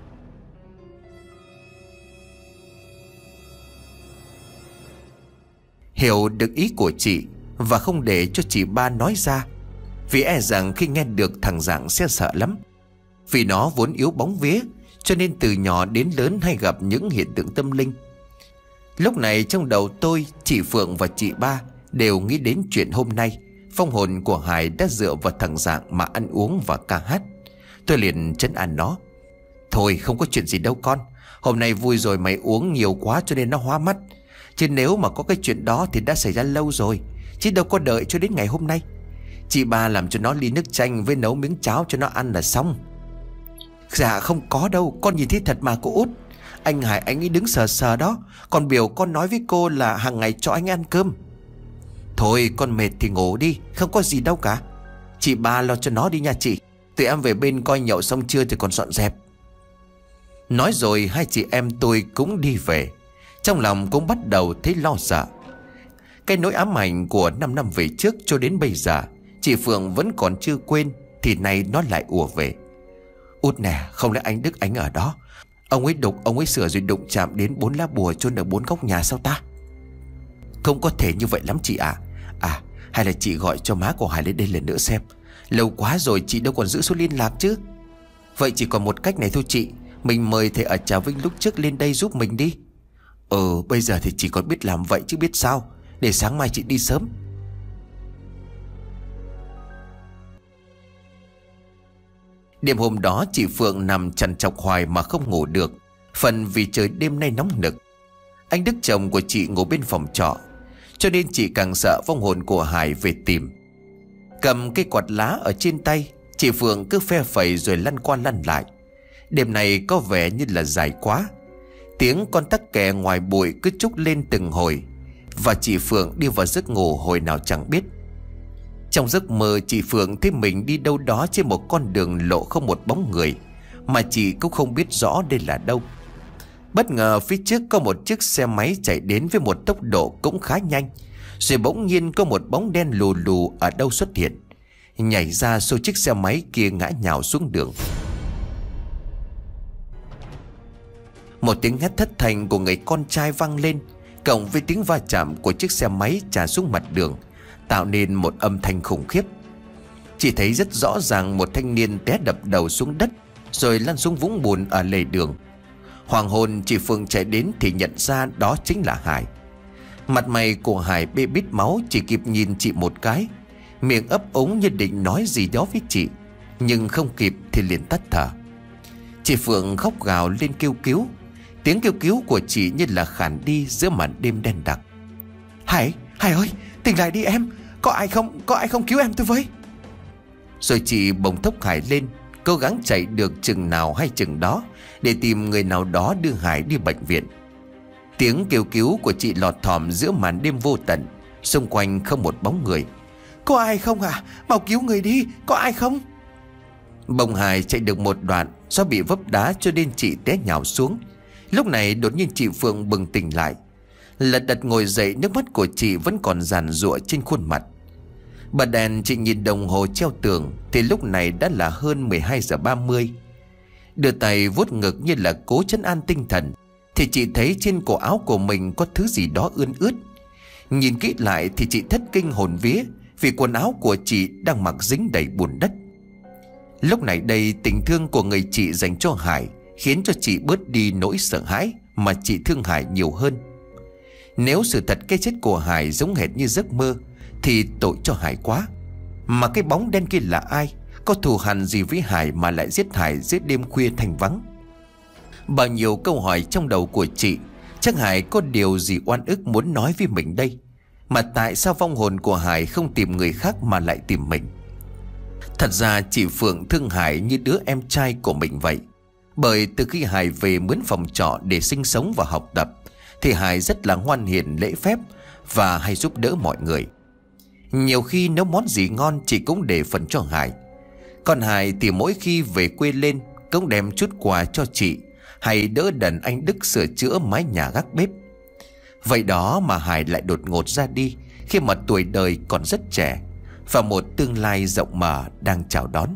Hiểu được ý của chị và không để cho chị ba nói ra, vì e rằng khi nghe được thằng Giang sẽ sợ lắm. Vì nó vốn yếu bóng vía, cho nên từ nhỏ đến lớn hay gặp những hiện tượng tâm linh. Lúc này trong đầu tôi, chị Phượng và chị ba đều nghĩ đến chuyện hôm nay vong hồn của Hải đã dựa vào thằng Giang mà ăn uống và ca hát. Tôi liền trấn an nó: thôi không có chuyện gì đâu con, hôm nay vui rồi, mày uống nhiều quá cho nên nó hóa mắt. Chứ nếu mà có cái chuyện đó thì đã xảy ra lâu rồi, chứ đâu có đợi cho đến ngày hôm nay. Chị ba làm cho nó ly nước chanh với nấu miếng cháo cho nó ăn là xong. Dạ không có đâu, con nhìn thấy thật mà cô út. Anh Hải anh ấy đứng sờ sờ đó, còn biểu con nói với cô là hàng ngày cho anh ăn cơm. Thôi con mệt thì ngủ đi, không có gì đâu cả. Chị ba lo cho nó đi nha chị. Tụi em về bên coi nhậu xong chưa thì còn dọn dẹp. Nói rồi hai chị em tôi cũng đi về. Trong lòng cũng bắt đầu thấy lo sợ. Cái nỗi ám ảnh của năm năm về trước cho đến bây giờ chị Phượng vẫn còn chưa quên, thì nay nó lại ùa về. Út nè, không lẽ anh Đức anh ở đó, ông ấy đục, ông ấy sửa rồi đụng chạm đến bốn lá bùa chôn ở bốn góc nhà sao ta? Không có thể như vậy lắm chị ạ. À. à hay là chị gọi cho má của Hải lên đây lần nữa xem. Lâu quá rồi chị đâu còn giữ số liên lạc chứ. Vậy chỉ còn một cách này thôi chị, mình mời thầy ở Trà Vinh lúc trước lên đây giúp mình đi. Ừ, bây giờ thì chỉ còn biết làm vậy chứ biết sao. Để sáng mai chị đi sớm. Đêm hôm đó chị Phượng nằm trằn trọc hoài mà không ngủ được, phần vì trời đêm nay nóng nực. Anh Đức chồng của chị ngủ bên phòng trọ, cho nên chị càng sợ vong hồn của Hải về tìm. Cầm cây quạt lá ở trên tay, chị Phượng cứ phe phẩy rồi lăn qua lăn lại. Đêm này có vẻ như là dài quá. Tiếng con tắc kè ngoài bụi cứ trúc lên từng hồi, và chị Phượng đi vào giấc ngủ hồi nào chẳng biết. Trong giấc mơ chị Phượng thấy mình đi đâu đó trên một con đường lộ không một bóng người, mà chị cũng không biết rõ đây là đâu. Bất ngờ phía trước có một chiếc xe máy chạy đến với một tốc độ cũng khá nhanh, rồi bỗng nhiên có một bóng đen lù lù ở đâu xuất hiện, nhảy ra xô chiếc xe máy kia ngã nhào xuống đường. Một tiếng hét thất thanh của người con trai vang lên, cộng với tiếng va chạm của chiếc xe máy chà xuống mặt đường, tạo nên một âm thanh khủng khiếp. Chỉ thấy rất rõ ràng một thanh niên té đập đầu xuống đất, rồi lăn xuống vũng bùn ở lề đường. Hoàng hồn chị Phương chạy đến thì nhận ra đó chính là Hải. Mặt mày của Hải bê bít máu, chỉ kịp nhìn chị một cái, miệng ấp úng như định nói gì đó với chị, nhưng không kịp thì liền tắt thở. Chị Phượng khóc gào lên kêu cứu. Tiếng kêu cứu của chị như là khản đi giữa màn đêm đen đặc. Hải, Hải ơi, tỉnh lại đi em. Có ai không, có ai không cứu em tôi với. Rồi chị bồng thốc Hải lên, cố gắng chạy được chừng nào hay chừng đó, để tìm người nào đó đưa Hải đi bệnh viện. Tiếng kêu cứu của chị lọt thỏm giữa màn đêm vô tận, xung quanh không một bóng người. Có ai không à? Mau cứu người đi, có ai không? Bồng Hải chạy được một đoạn, do bị vấp đá cho nên chị té nhào xuống. Lúc này đột nhiên chị Phượng bừng tỉnh lại, lật đật ngồi dậy, nước mắt của chị vẫn còn giàn giụa trên khuôn mặt. Bật đèn chị nhìn đồng hồ treo tường thì lúc này đã là hơn mười hai giờ ba mươi. Đưa tay vuốt ngực như là cố trấn an tinh thần, thì chị thấy trên cổ áo của mình có thứ gì đó ươn ướt. Nhìn kỹ lại thì chị thất kinh hồn vía, vì quần áo của chị đang mặc dính đầy bùn đất. Lúc này đây tình thương của người chị dành cho Hải khiến cho chị bớt đi nỗi sợ hãi, mà chị thương Hải nhiều hơn. Nếu sự thật cái chết của Hải giống hệt như giấc mơ thì tội cho Hải quá. Mà cái bóng đen kia là ai? Có thù hằn gì với Hải mà lại giết Hải giữa đêm khuya thanh vắng? Bao nhiêu câu hỏi trong đầu của chị. Chắc Hải có điều gì oan ức muốn nói với mình đây. Mà tại sao vong hồn của Hải không tìm người khác mà lại tìm mình? Thật ra chị Phượng thương Hải như đứa em trai của mình vậy. Bởi từ khi Hải về mướn phòng trọ để sinh sống và học tập thì Hải rất là ngoan hiền lễ phép và hay giúp đỡ mọi người. Nhiều khi nấu món gì ngon chị cũng để phần cho Hải. Còn Hải thì mỗi khi về quê lên cũng đem chút quà cho chị, hay đỡ đần anh Đức sửa chữa mái nhà gác bếp. Vậy đó mà Hải lại đột ngột ra đi khi mà tuổi đời còn rất trẻ và một tương lai rộng mở đang chào đón.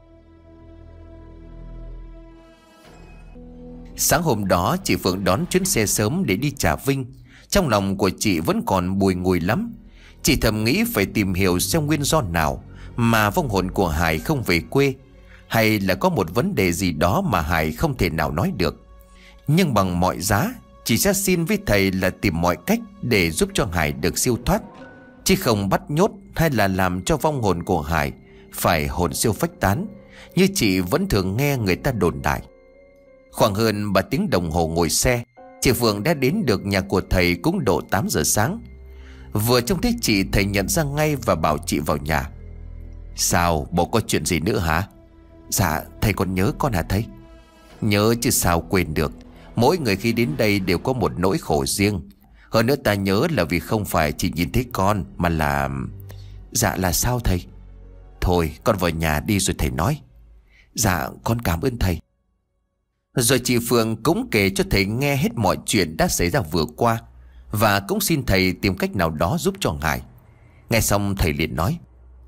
Sáng hôm đó chị Phượng đón chuyến xe sớm để đi Trà Vinh. Trong lòng của chị vẫn còn bùi ngùi lắm. Chị thầm nghĩ phải tìm hiểu xem nguyên do nào mà vong hồn của Hải không về quê, hay là có một vấn đề gì đó mà Hải không thể nào nói được. Nhưng bằng mọi giá chị sẽ xin với thầy là tìm mọi cách để giúp cho Hải được siêu thoát, chứ không bắt nhốt hay là làm cho vong hồn của Hải phải hồn siêu phách tán như chị vẫn thường nghe người ta đồn đại. Khoảng hơn ba tiếng đồng hồ ngồi xe, chị Phượng đã đến được nhà của thầy cũng độ tám giờ sáng. Vừa trông thấy chị, thầy nhận ra ngay và bảo chị vào nhà. Sao, bộ có chuyện gì nữa hả? Dạ, thầy còn nhớ con hả thầy? Nhớ chứ sao quên được. Mỗi người khi đến đây đều có một nỗi khổ riêng. Hơn nữa ta nhớ là vì không phải chỉ nhìn thấy con mà là... Dạ là sao thầy? Thôi con vào nhà đi rồi thầy nói. Dạ con cảm ơn thầy. Rồi chị Phượng cũng kể cho thầy nghe hết mọi chuyện đã xảy ra vừa qua, và cũng xin thầy tìm cách nào đó giúp cho Hải. Nghe xong thầy liền nói: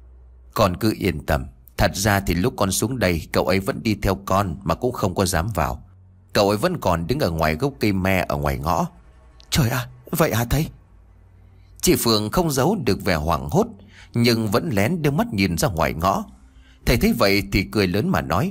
Con cứ yên tâm. Thật ra thì lúc con xuống đây, cậu ấy vẫn đi theo con mà cũng không có dám vào. Cậu ấy vẫn còn đứng ở ngoài gốc cây me ở ngoài ngõ. Trời ạ, vậy hả thầy? Chị Phượng không giấu được vẻ hoảng hốt, nhưng vẫn lén đưa mắt nhìn ra ngoài ngõ. Thầy thấy vậy thì cười lớn mà nói: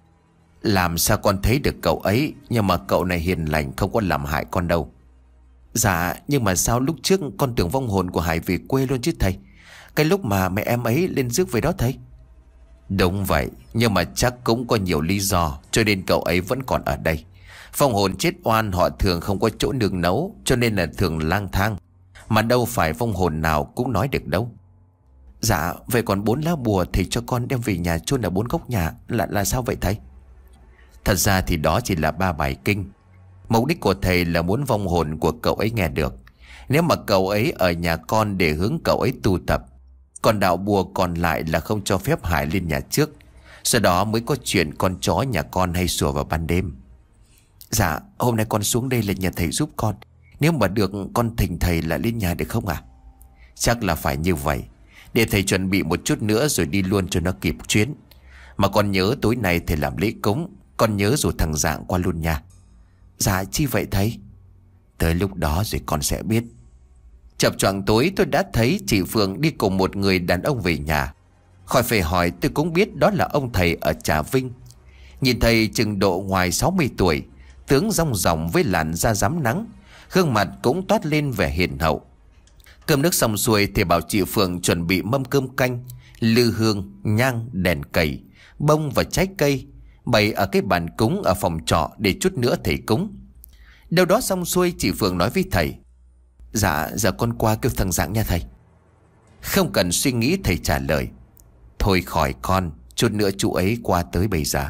Làm sao con thấy được cậu ấy, nhưng mà cậu này hiền lành, không có làm hại con đâu. Dạ, nhưng mà sao lúc trước con tưởng vong hồn của Hải về quê luôn chứ thầy? Cái lúc mà mẹ em ấy lên rước về đó thầy. Đúng vậy, nhưng mà chắc cũng có nhiều lý do cho nên cậu ấy vẫn còn ở đây. Vong hồn chết oan họ thường không có chỗ nương nấu, cho nên là thường lang thang, mà đâu phải vong hồn nào cũng nói được đâu. Dạ, vậy còn bốn lá bùa thì cho con đem về nhà chôn ở bốn góc nhà là là sao vậy thầy? Thật ra thì đó chỉ là ba bài kinh. Mục đích của thầy là muốn vong hồn của cậu ấy nghe được. Nếu mà cậu ấy ở nhà con để hướng cậu ấy tu tập, còn đạo bùa còn lại là không cho phép Hải lên nhà trước. Sau đó mới có chuyện con chó nhà con hay sủa vào ban đêm. Dạ, hôm nay con xuống đây là nhờ thầy giúp con. Nếu mà được con thỉnh thầy là lên nhà được không ạ? À? Chắc là phải như vậy. Để thầy chuẩn bị một chút nữa rồi đi luôn cho nó kịp chuyến. Mà con nhớ tối nay thầy làm lễ cúng, con nhớ rủ thằng Dạng qua luôn nha. Dạ chi vậy thầy? Tới lúc đó rồi con sẽ biết. Chập choạng tối tôi đã thấy chị Phượng đi cùng một người đàn ông về nhà. Khỏi phải hỏi tôi cũng biết đó là ông thầy ở Trà Vinh. Nhìn thầy chừng độ ngoài sáu mươi tuổi, tướng rong ròng với làn da rám nắng, gương mặt cũng toát lên vẻ hiền hậu. Cơm nước xong xuôi thì bảo chị Phượng chuẩn bị mâm cơm canh, lư hương, nhang, đèn cầy, bông và trái cây bày ở cái bàn cúng ở phòng trọ để chút nữa thầy cúng. Đâu đó xong xuôi chị Phượng nói với thầy: Dạ, giờ con qua kêu thằng Dạng nha thầy. Không cần suy nghĩ thầy trả lời: Thôi khỏi con, chút nữa chú ấy qua tới bây giờ.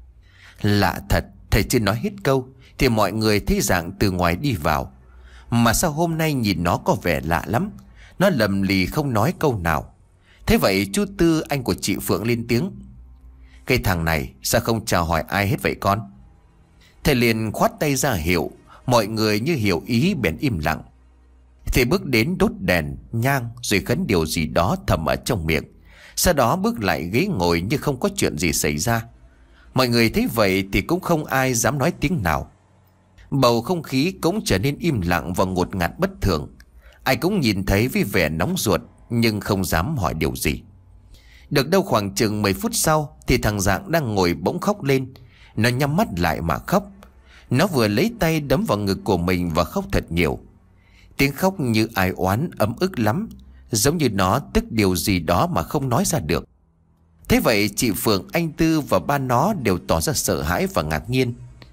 Lạ thật, thầy chưa nói hết câu thì mọi người thấy Dạng từ ngoài đi vào. Mà sao hôm nay nhìn nó có vẻ lạ lắm. Nó lầm lì không nói câu nào. Thế vậy chú Tư, anh của chị Phượng, lên tiếng: Cái thằng này sao không chào hỏi ai hết vậy con? Thầy liền khoát tay ra hiệu. Mọi người như hiểu ý bèn im lặng. Thầy bước đến đốt đèn, nhang rồi khấn điều gì đó thầm ở trong miệng. Sau đó bước lại ghế ngồi như không có chuyện gì xảy ra. Mọi người thấy vậy thì cũng không ai dám nói tiếng nào. Bầu không khí cũng trở nên im lặng và ngột ngạt bất thường. Ai cũng nhìn thấy với vẻ nóng ruột, nhưng không dám hỏi điều gì. Được đâu khoảng chừng mười phút sau thì thằng Dạng đang ngồi bỗng khóc lên. Nó nhắm mắt lại mà khóc. Nó vừa lấy tay đấm vào ngực của mình và khóc thật nhiều. Tiếng khóc như ai oán, ấm ức lắm, giống như nó tức điều gì đó mà không nói ra được. Thế vậy chị Phượng, anh Tư và ba nó đều tỏ ra sợ hãi và ngạc nhiên.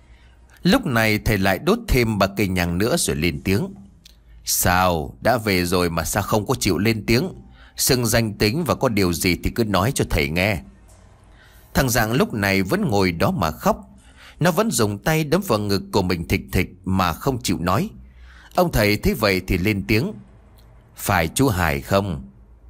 Lúc này thầy lại đốt thêm ba cây nhang nữa rồi lên tiếng: Sao, đã về rồi mà sao không có chịu lên tiếng? Xưng danh tính và có điều gì thì cứ nói cho thầy nghe. Thằng Dạng lúc này vẫn ngồi đó mà khóc. Nó vẫn dùng tay đấm vào ngực của mình thịch thịch mà không chịu nói. Ông thầy thấy vậy thì lên tiếng: Phải chú Hải không?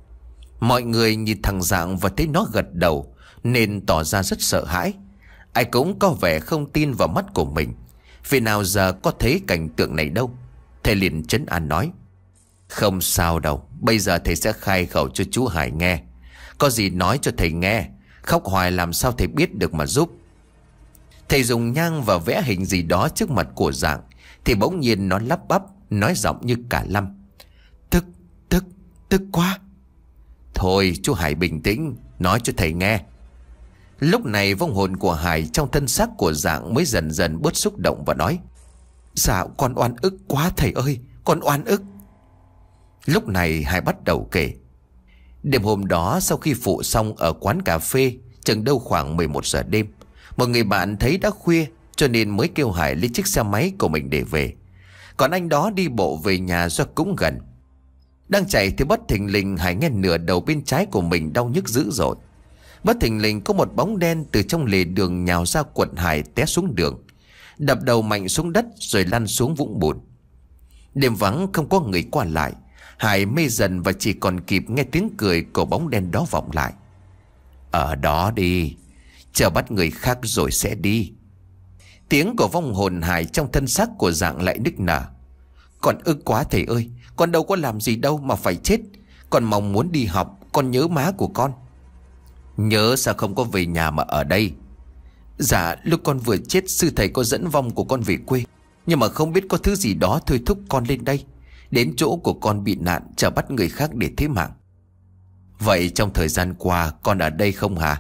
Mọi người nhìn thằng Dạng và thấy nó gật đầu nên tỏ ra rất sợ hãi. Ai cũng có vẻ không tin vào mắt của mình, vì nào giờ có thấy cảnh tượng này đâu. Thầy liền trấn an nói: Không sao đâu, bây giờ thầy sẽ khai khẩu cho chú Hải nghe. Có gì nói cho thầy nghe, khóc hoài làm sao thầy biết được mà giúp. Thầy dùng nhang và vẽ hình gì đó trước mặt của Dạng, thì bỗng nhiên nó lắp bắp nói giọng như cả lăm: Tức, tức, tức quá. Thôi chú Hải bình tĩnh, nói cho thầy nghe. Lúc này vong hồn của Hải trong thân xác của Dạng mới dần dần bớt xúc động và nói: Dạ con oan ức quá thầy ơi, con oan ức. Lúc này Hải bắt đầu kể. Đêm hôm đó sau khi phụ xong ở quán cà phê, chừng đâu khoảng mười một giờ đêm, một người bạn thấy đã khuya cho nên mới kêu Hải lấy chiếc xe máy của mình để về. Còn anh đó đi bộ về nhà do cũng gần. Đang chạy thì bất thình lình Hải nghe nửa đầu bên trái của mình đau nhức dữ dội. Bất thình lình có một bóng đen từ trong lề đường nhào ra quật Hải té xuống đường, đập đầu mạnh xuống đất rồi lăn xuống vũng bùn. Đêm vắng không có người qua lại, Hải mê dần và chỉ còn kịp nghe tiếng cười của bóng đen đó vọng lại: Ở đó đi, chờ bắt người khác rồi sẽ đi. Tiếng của vong hồn Hải trong thân xác của Dạng lại nức nở: Con ức quá thầy ơi, con đâu có làm gì đâu mà phải chết. Con mong muốn đi học, con nhớ má của con. Nhớ sao không có về nhà mà ở đây? Dạ lúc con vừa chết sư thầy có dẫn vong của con về quê, nhưng mà không biết có thứ gì đó thôi thúc con lên đây, đến chỗ của con bị nạn chờ bắt người khác để thế mạng. Vậy trong thời gian qua con ở đây không hả?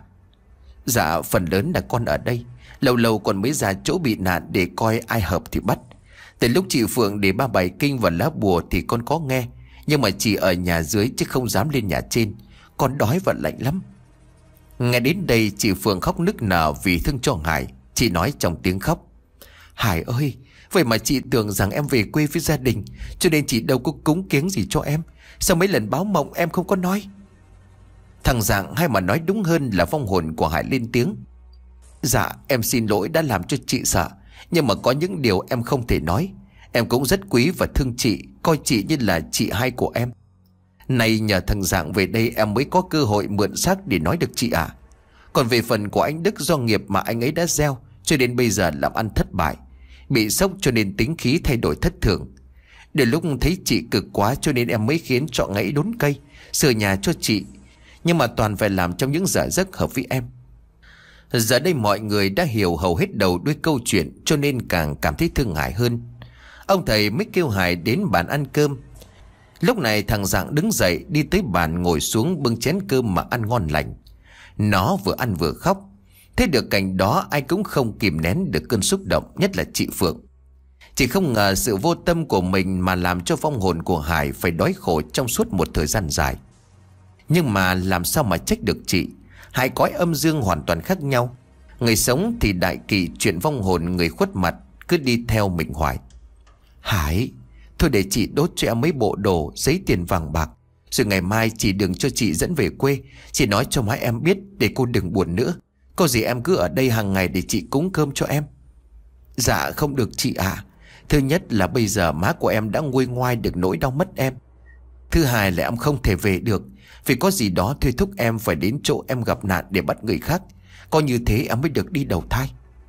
Dạ phần lớn là con ở đây. Lâu lâu con mới ra chỗ bị nạn để coi ai hợp thì bắt. Từ lúc chị Phượng để ba bài kinh và lá bùa thì con có nghe, nhưng mà chỉ ở nhà dưới chứ không dám lên nhà trên. Con đói và lạnh lắm. Nghe đến đây chị Phượng khóc nức nở vì thương cho Hải. Chị nói trong tiếng khóc: Hải ơi, vậy mà chị tưởng rằng em về quê với gia đình, cho nên chị đâu có cúng kiếng gì cho em. Sao mấy lần báo mộng em không có nói? Thằng Dạng, hay mà nói đúng hơn là vong hồn của Hải, lên tiếng: Dạ em xin lỗi đã làm cho chị sợ, nhưng mà có những điều em không thể nói. Em cũng rất quý và thương chị, coi chị như là chị hai của em. Này nhờ thằng Dạng về đây em mới có cơ hội mượn xác để nói được chị ạ. À. Còn về phần của anh Đức, do nghiệp mà anh ấy đã gieo cho nên bây giờ làm ăn thất bại, bị sốc cho nên tính khí thay đổi thất thường. Đến lúc thấy chị cực quá cho nên em mới khiến cho ngẫy đốn cây, sửa nhà cho chị, nhưng mà toàn phải làm trong những giờ giấc hợp với em. Giờ đây mọi người đã hiểu hầu hết đầu đuôi câu chuyện, cho nên càng cảm thấy thương Hải hơn. Ông thầy mới kêu Hải đến bàn ăn cơm. Lúc này thằng Dạng đứng dậy đi tới bàn ngồi xuống bưng chén cơm mà ăn ngon lành. Nó vừa ăn vừa khóc. Thấy được cảnh đó ai cũng không kìm nén được cơn xúc động, nhất là chị Phượng. Chị không ngờ sự vô tâm của mình mà làm cho vong hồn của Hải phải đói khổ trong suốt một thời gian dài. Nhưng mà làm sao mà trách được chị? Hai cõi âm dương hoàn toàn khác nhau. Người sống thì đại kỵ chuyện vong hồn người khuất mặt cứ đi theo mình hoài. Hải, thôi để chị đốt cho em mấy bộ đồ, giấy tiền vàng bạc, rồi ngày mai chị đừng cho chị dẫn về quê. Chị nói cho má em biết để cô đừng buồn nữa. Có gì em cứ ở đây hàng ngày để chị cúng cơm cho em. Dạ không được chị ạ. À. Thứ nhất là bây giờ má của em đã nguôi ngoai được nỗi đau mất em. Thứ hai là em không thể về được, vì có gì đó thôi thúc em phải đến chỗ em gặp nạn để bắt người khác. Có như thế em mới được đi đầu thai.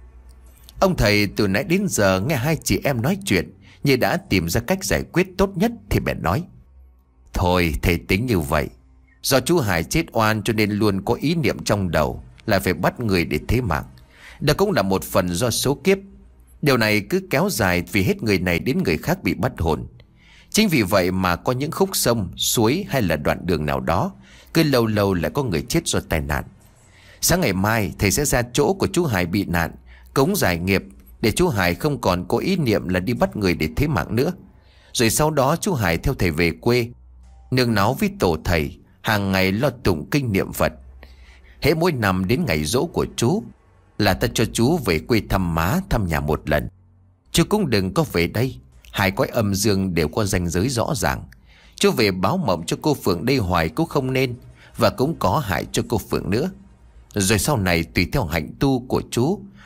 Ông thầy từ nãy đến giờ nghe hai chị em nói chuyện như đã tìm ra cách giải quyết tốt nhất thì bèn nói: Thôi thầy tính như vậy. Do chú Hải chết oan cho nên luôn có ý niệm trong đầu là phải bắt người để thế mạng. Đó cũng là một phần do số kiếp. Điều này cứ kéo dài vì hết người này đến người khác bị bắt hồn. Chính vì vậy mà có những khúc sông, suối hay là đoạn đường nào đó cứ lâu lâu lại có người chết do tai nạn. Sáng ngày mai thầy sẽ ra chỗ của chú Hải bị nạn, cúng giải nghiệp để chú Hải không còn có ý niệm là đi bắt người để thế mạng nữa. Rồi sau đó chú Hải theo thầy về quê, nương náu với tổ thầy, hàng ngày lo tụng kinh niệm Phật. Hễ mỗi năm đến ngày giỗ của chú là ta cho chú về quê thăm má, thăm nhà một lần. Chú cũng đừng có về đây, hai cõi âm dương đều có ranh giới rõ ràng. Chú về báo mộng cho cô Phượng đây hoài cũng không nên, và cũng có hại cho cô Phượng nữa. Rồi sau này tùy theo hạnh tu của chú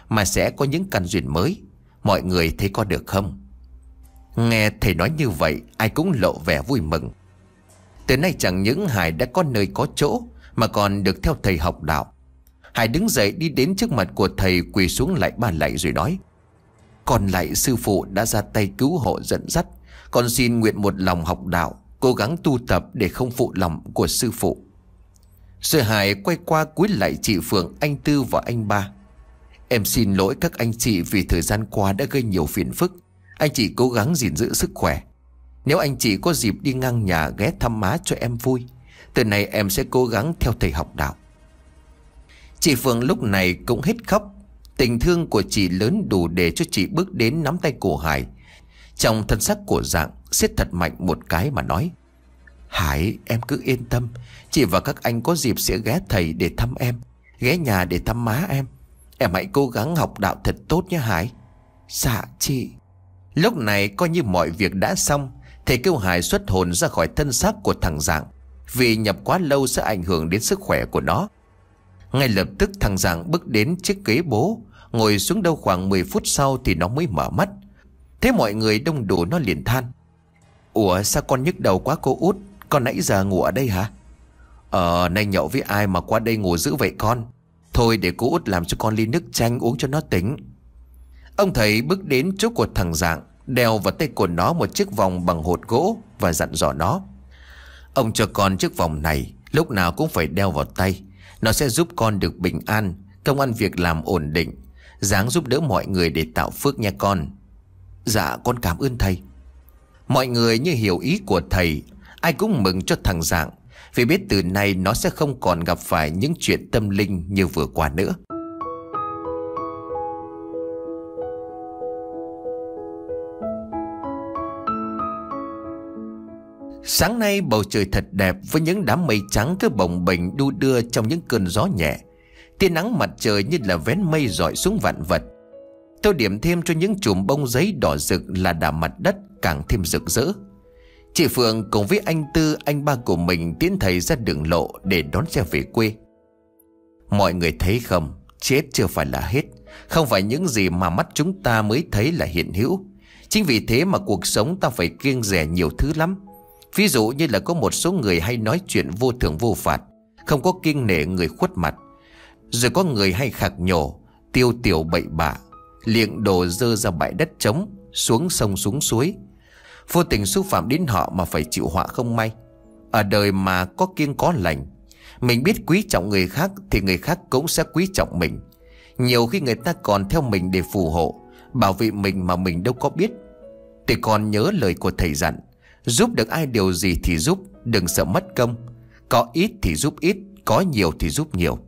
mà sẽ có những căn duyên mới. Mọi người thấy có được không? Nghe thầy nói như vậy, ai cũng lộ vẻ vui mừng. Từ nay chẳng những Hải đã có nơi có chỗ, mà còn được theo thầy học đạo. Hải đứng dậy đi đến trước mặt của thầy, quỳ xuống lại ba lạy rồi nói: Con lạy sư phụ đã ra tay cứu hộ dẫn dắt. Con xin nguyện một lòng học đạo, cố gắng tu tập để không phụ lòng của sư phụ. Rồi Hải quay qua cúi lạy chị Phượng, anh Tư và anh Ba. Em xin lỗi các anh chị vì thời gian qua đã gây nhiều phiền phức. Anh chị cố gắng gìn giữ sức khỏe. Nếu anh chị có dịp đi ngang nhà ghé thăm má cho em vui. Từ nay em sẽ cố gắng theo thầy học đạo. Chị Phượng lúc này cũng hết khóc. Tình thương của chị lớn đủ để cho chị bước đến nắm tay của Hải. Trong thân sắc của Dạng siết thật mạnh một cái mà nói: Hải, em cứ yên tâm. Chị và các anh có dịp sẽ ghé thầy để thăm em, ghé nhà để thăm má em. Em hãy cố gắng học đạo thật tốt nhé Hải. Dạ chị. Lúc này coi như mọi việc đã xong. Thầy kêu Hải xuất hồn ra khỏi thân xác của thằng Dạng, vì nhập quá lâu sẽ ảnh hưởng đến sức khỏe của nó. Ngay lập tức thằng Dạng bước đến chiếc ghế bố, ngồi xuống đâu khoảng mười phút sau thì nó mới mở mắt. Thế mọi người đông đủ nó liền than: Ủa sao con nhức đầu quá cô út? Con nãy giờ ngủ ở đây hả? Ờ nay nhậu với ai mà qua đây ngủ dữ vậy con? Thôi để cô út làm cho con ly nước chanh uống cho nó tỉnh. Ông thầy bước đến chỗ của thằng Dạng, đeo vào tay của nó một chiếc vòng bằng hột gỗ và dặn dò nó: Ông cho con chiếc vòng này, lúc nào cũng phải đeo vào tay. Nó sẽ giúp con được bình an, công ăn việc làm ổn định, ráng giúp đỡ mọi người để tạo phước nha con. Dạ con cảm ơn thầy. Mọi người như hiểu ý của thầy. Ai cũng mừng cho thằng Dạng, vì biết từ nay nó sẽ không còn gặp phải những chuyện tâm linh như vừa qua nữa. Sáng nay bầu trời thật đẹp, với những đám mây trắng cứ bồng bềnh đu đưa trong những cơn gió nhẹ. Tia nắng mặt trời như là vén mây rọi xuống vạn vật. Tô điểm thêm cho những chùm bông giấy đỏ rực là đà mặt đất càng thêm rực rỡ. Chị Phượng cùng với anh Tư, anh Ba của mình tiến thầy ra đường lộ để đón xe về quê. Mọi người thấy không, chết chưa phải là hết. Không phải những gì mà mắt chúng ta mới thấy là hiện hữu. Chính vì thế mà cuộc sống ta phải kiêng dè nhiều thứ lắm. Ví dụ như là có một số người hay nói chuyện vô thưởng vô phạt, không có kiêng nể người khuất mặt. Rồi có người hay khạc nhổ, tiêu tiểu bậy bạ, liệng đồ dơ ra bãi đất trống, xuống sông xuống suối, vô tình xúc phạm đến họ mà phải chịu họa không may. Ở đời mà có kiêng có lành. Mình biết quý trọng người khác thì người khác cũng sẽ quý trọng mình. Nhiều khi người ta còn theo mình để phù hộ, bảo vệ mình mà mình đâu có biết. Thì còn nhớ lời của thầy dặn: giúp được ai điều gì thì giúp, đừng sợ mất công. Có ít thì giúp ít, có nhiều thì giúp nhiều.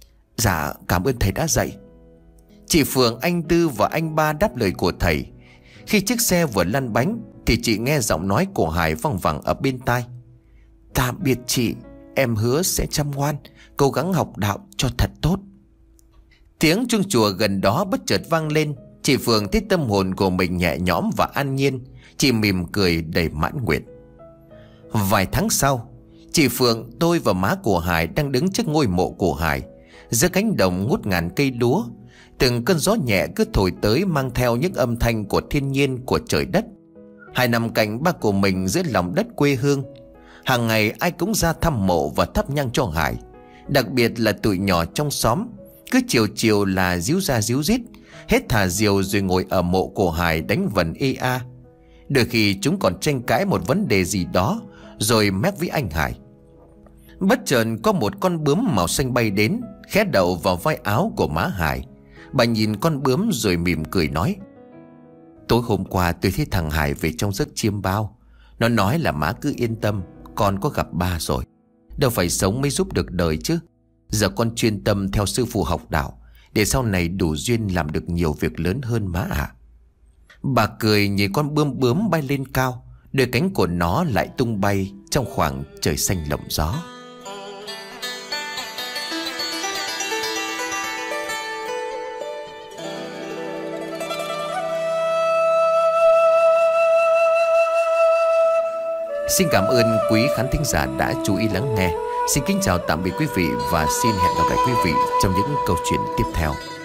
Dạ cảm ơn thầy đã dạy. Chị Phượng, anh Tư và anh Ba đáp lời của thầy. Khi chiếc xe vừa lăn bánh thì chị nghe giọng nói của Hải văng vẳng ở bên tai: Tạm biệt chị, em hứa sẽ chăm ngoan, cố gắng học đạo cho thật tốt. Tiếng chuông chùa gần đó bất chợt vang lên. Chị Phượng thấy tâm hồn của mình nhẹ nhõm và an nhiên. Chị mỉm cười đầy mãn nguyện. Vài tháng sau, chị Phượng, tôi và má của Hải đang đứng trước ngôi mộ của Hải, giữa cánh đồng ngút ngàn cây lúa. Từng cơn gió nhẹ cứ thổi tới, mang theo những âm thanh của thiên nhiên, của trời đất. Hải nằm cạnh ba của mình giữa lòng đất quê hương. Hàng ngày ai cũng ra thăm mộ và thắp nhang cho Hải. Đặc biệt là tụi nhỏ trong xóm, cứ chiều chiều là díu ra díu dít, hết thả diều rồi ngồi ở mộ của Hải đánh vần ê a. Đôi khi chúng còn tranh cãi một vấn đề gì đó, rồi mép với anh Hải. Bất chợt có một con bướm màu xanh bay đến, khé đầu vào vai áo của má Hải. Bà nhìn con bướm rồi mỉm cười nói: Tối hôm qua tôi thấy thằng Hải về trong giấc chiêm bao. Nó nói là má cứ yên tâm, con có gặp ba rồi. Đâu phải sống mới giúp được đời chứ. Giờ con chuyên tâm theo sư phụ học đạo, để sau này đủ duyên làm được nhiều việc lớn hơn má ạ. Bà cười nhìn con bướm bướm bay lên cao, đôi cánh của nó lại tung bay trong khoảng trời xanh lộng gió. Xin cảm ơn quý khán thính giả đã chú ý lắng nghe. Xin kính chào tạm biệt quý vị và xin hẹn gặp lại quý vị trong những câu chuyện tiếp theo.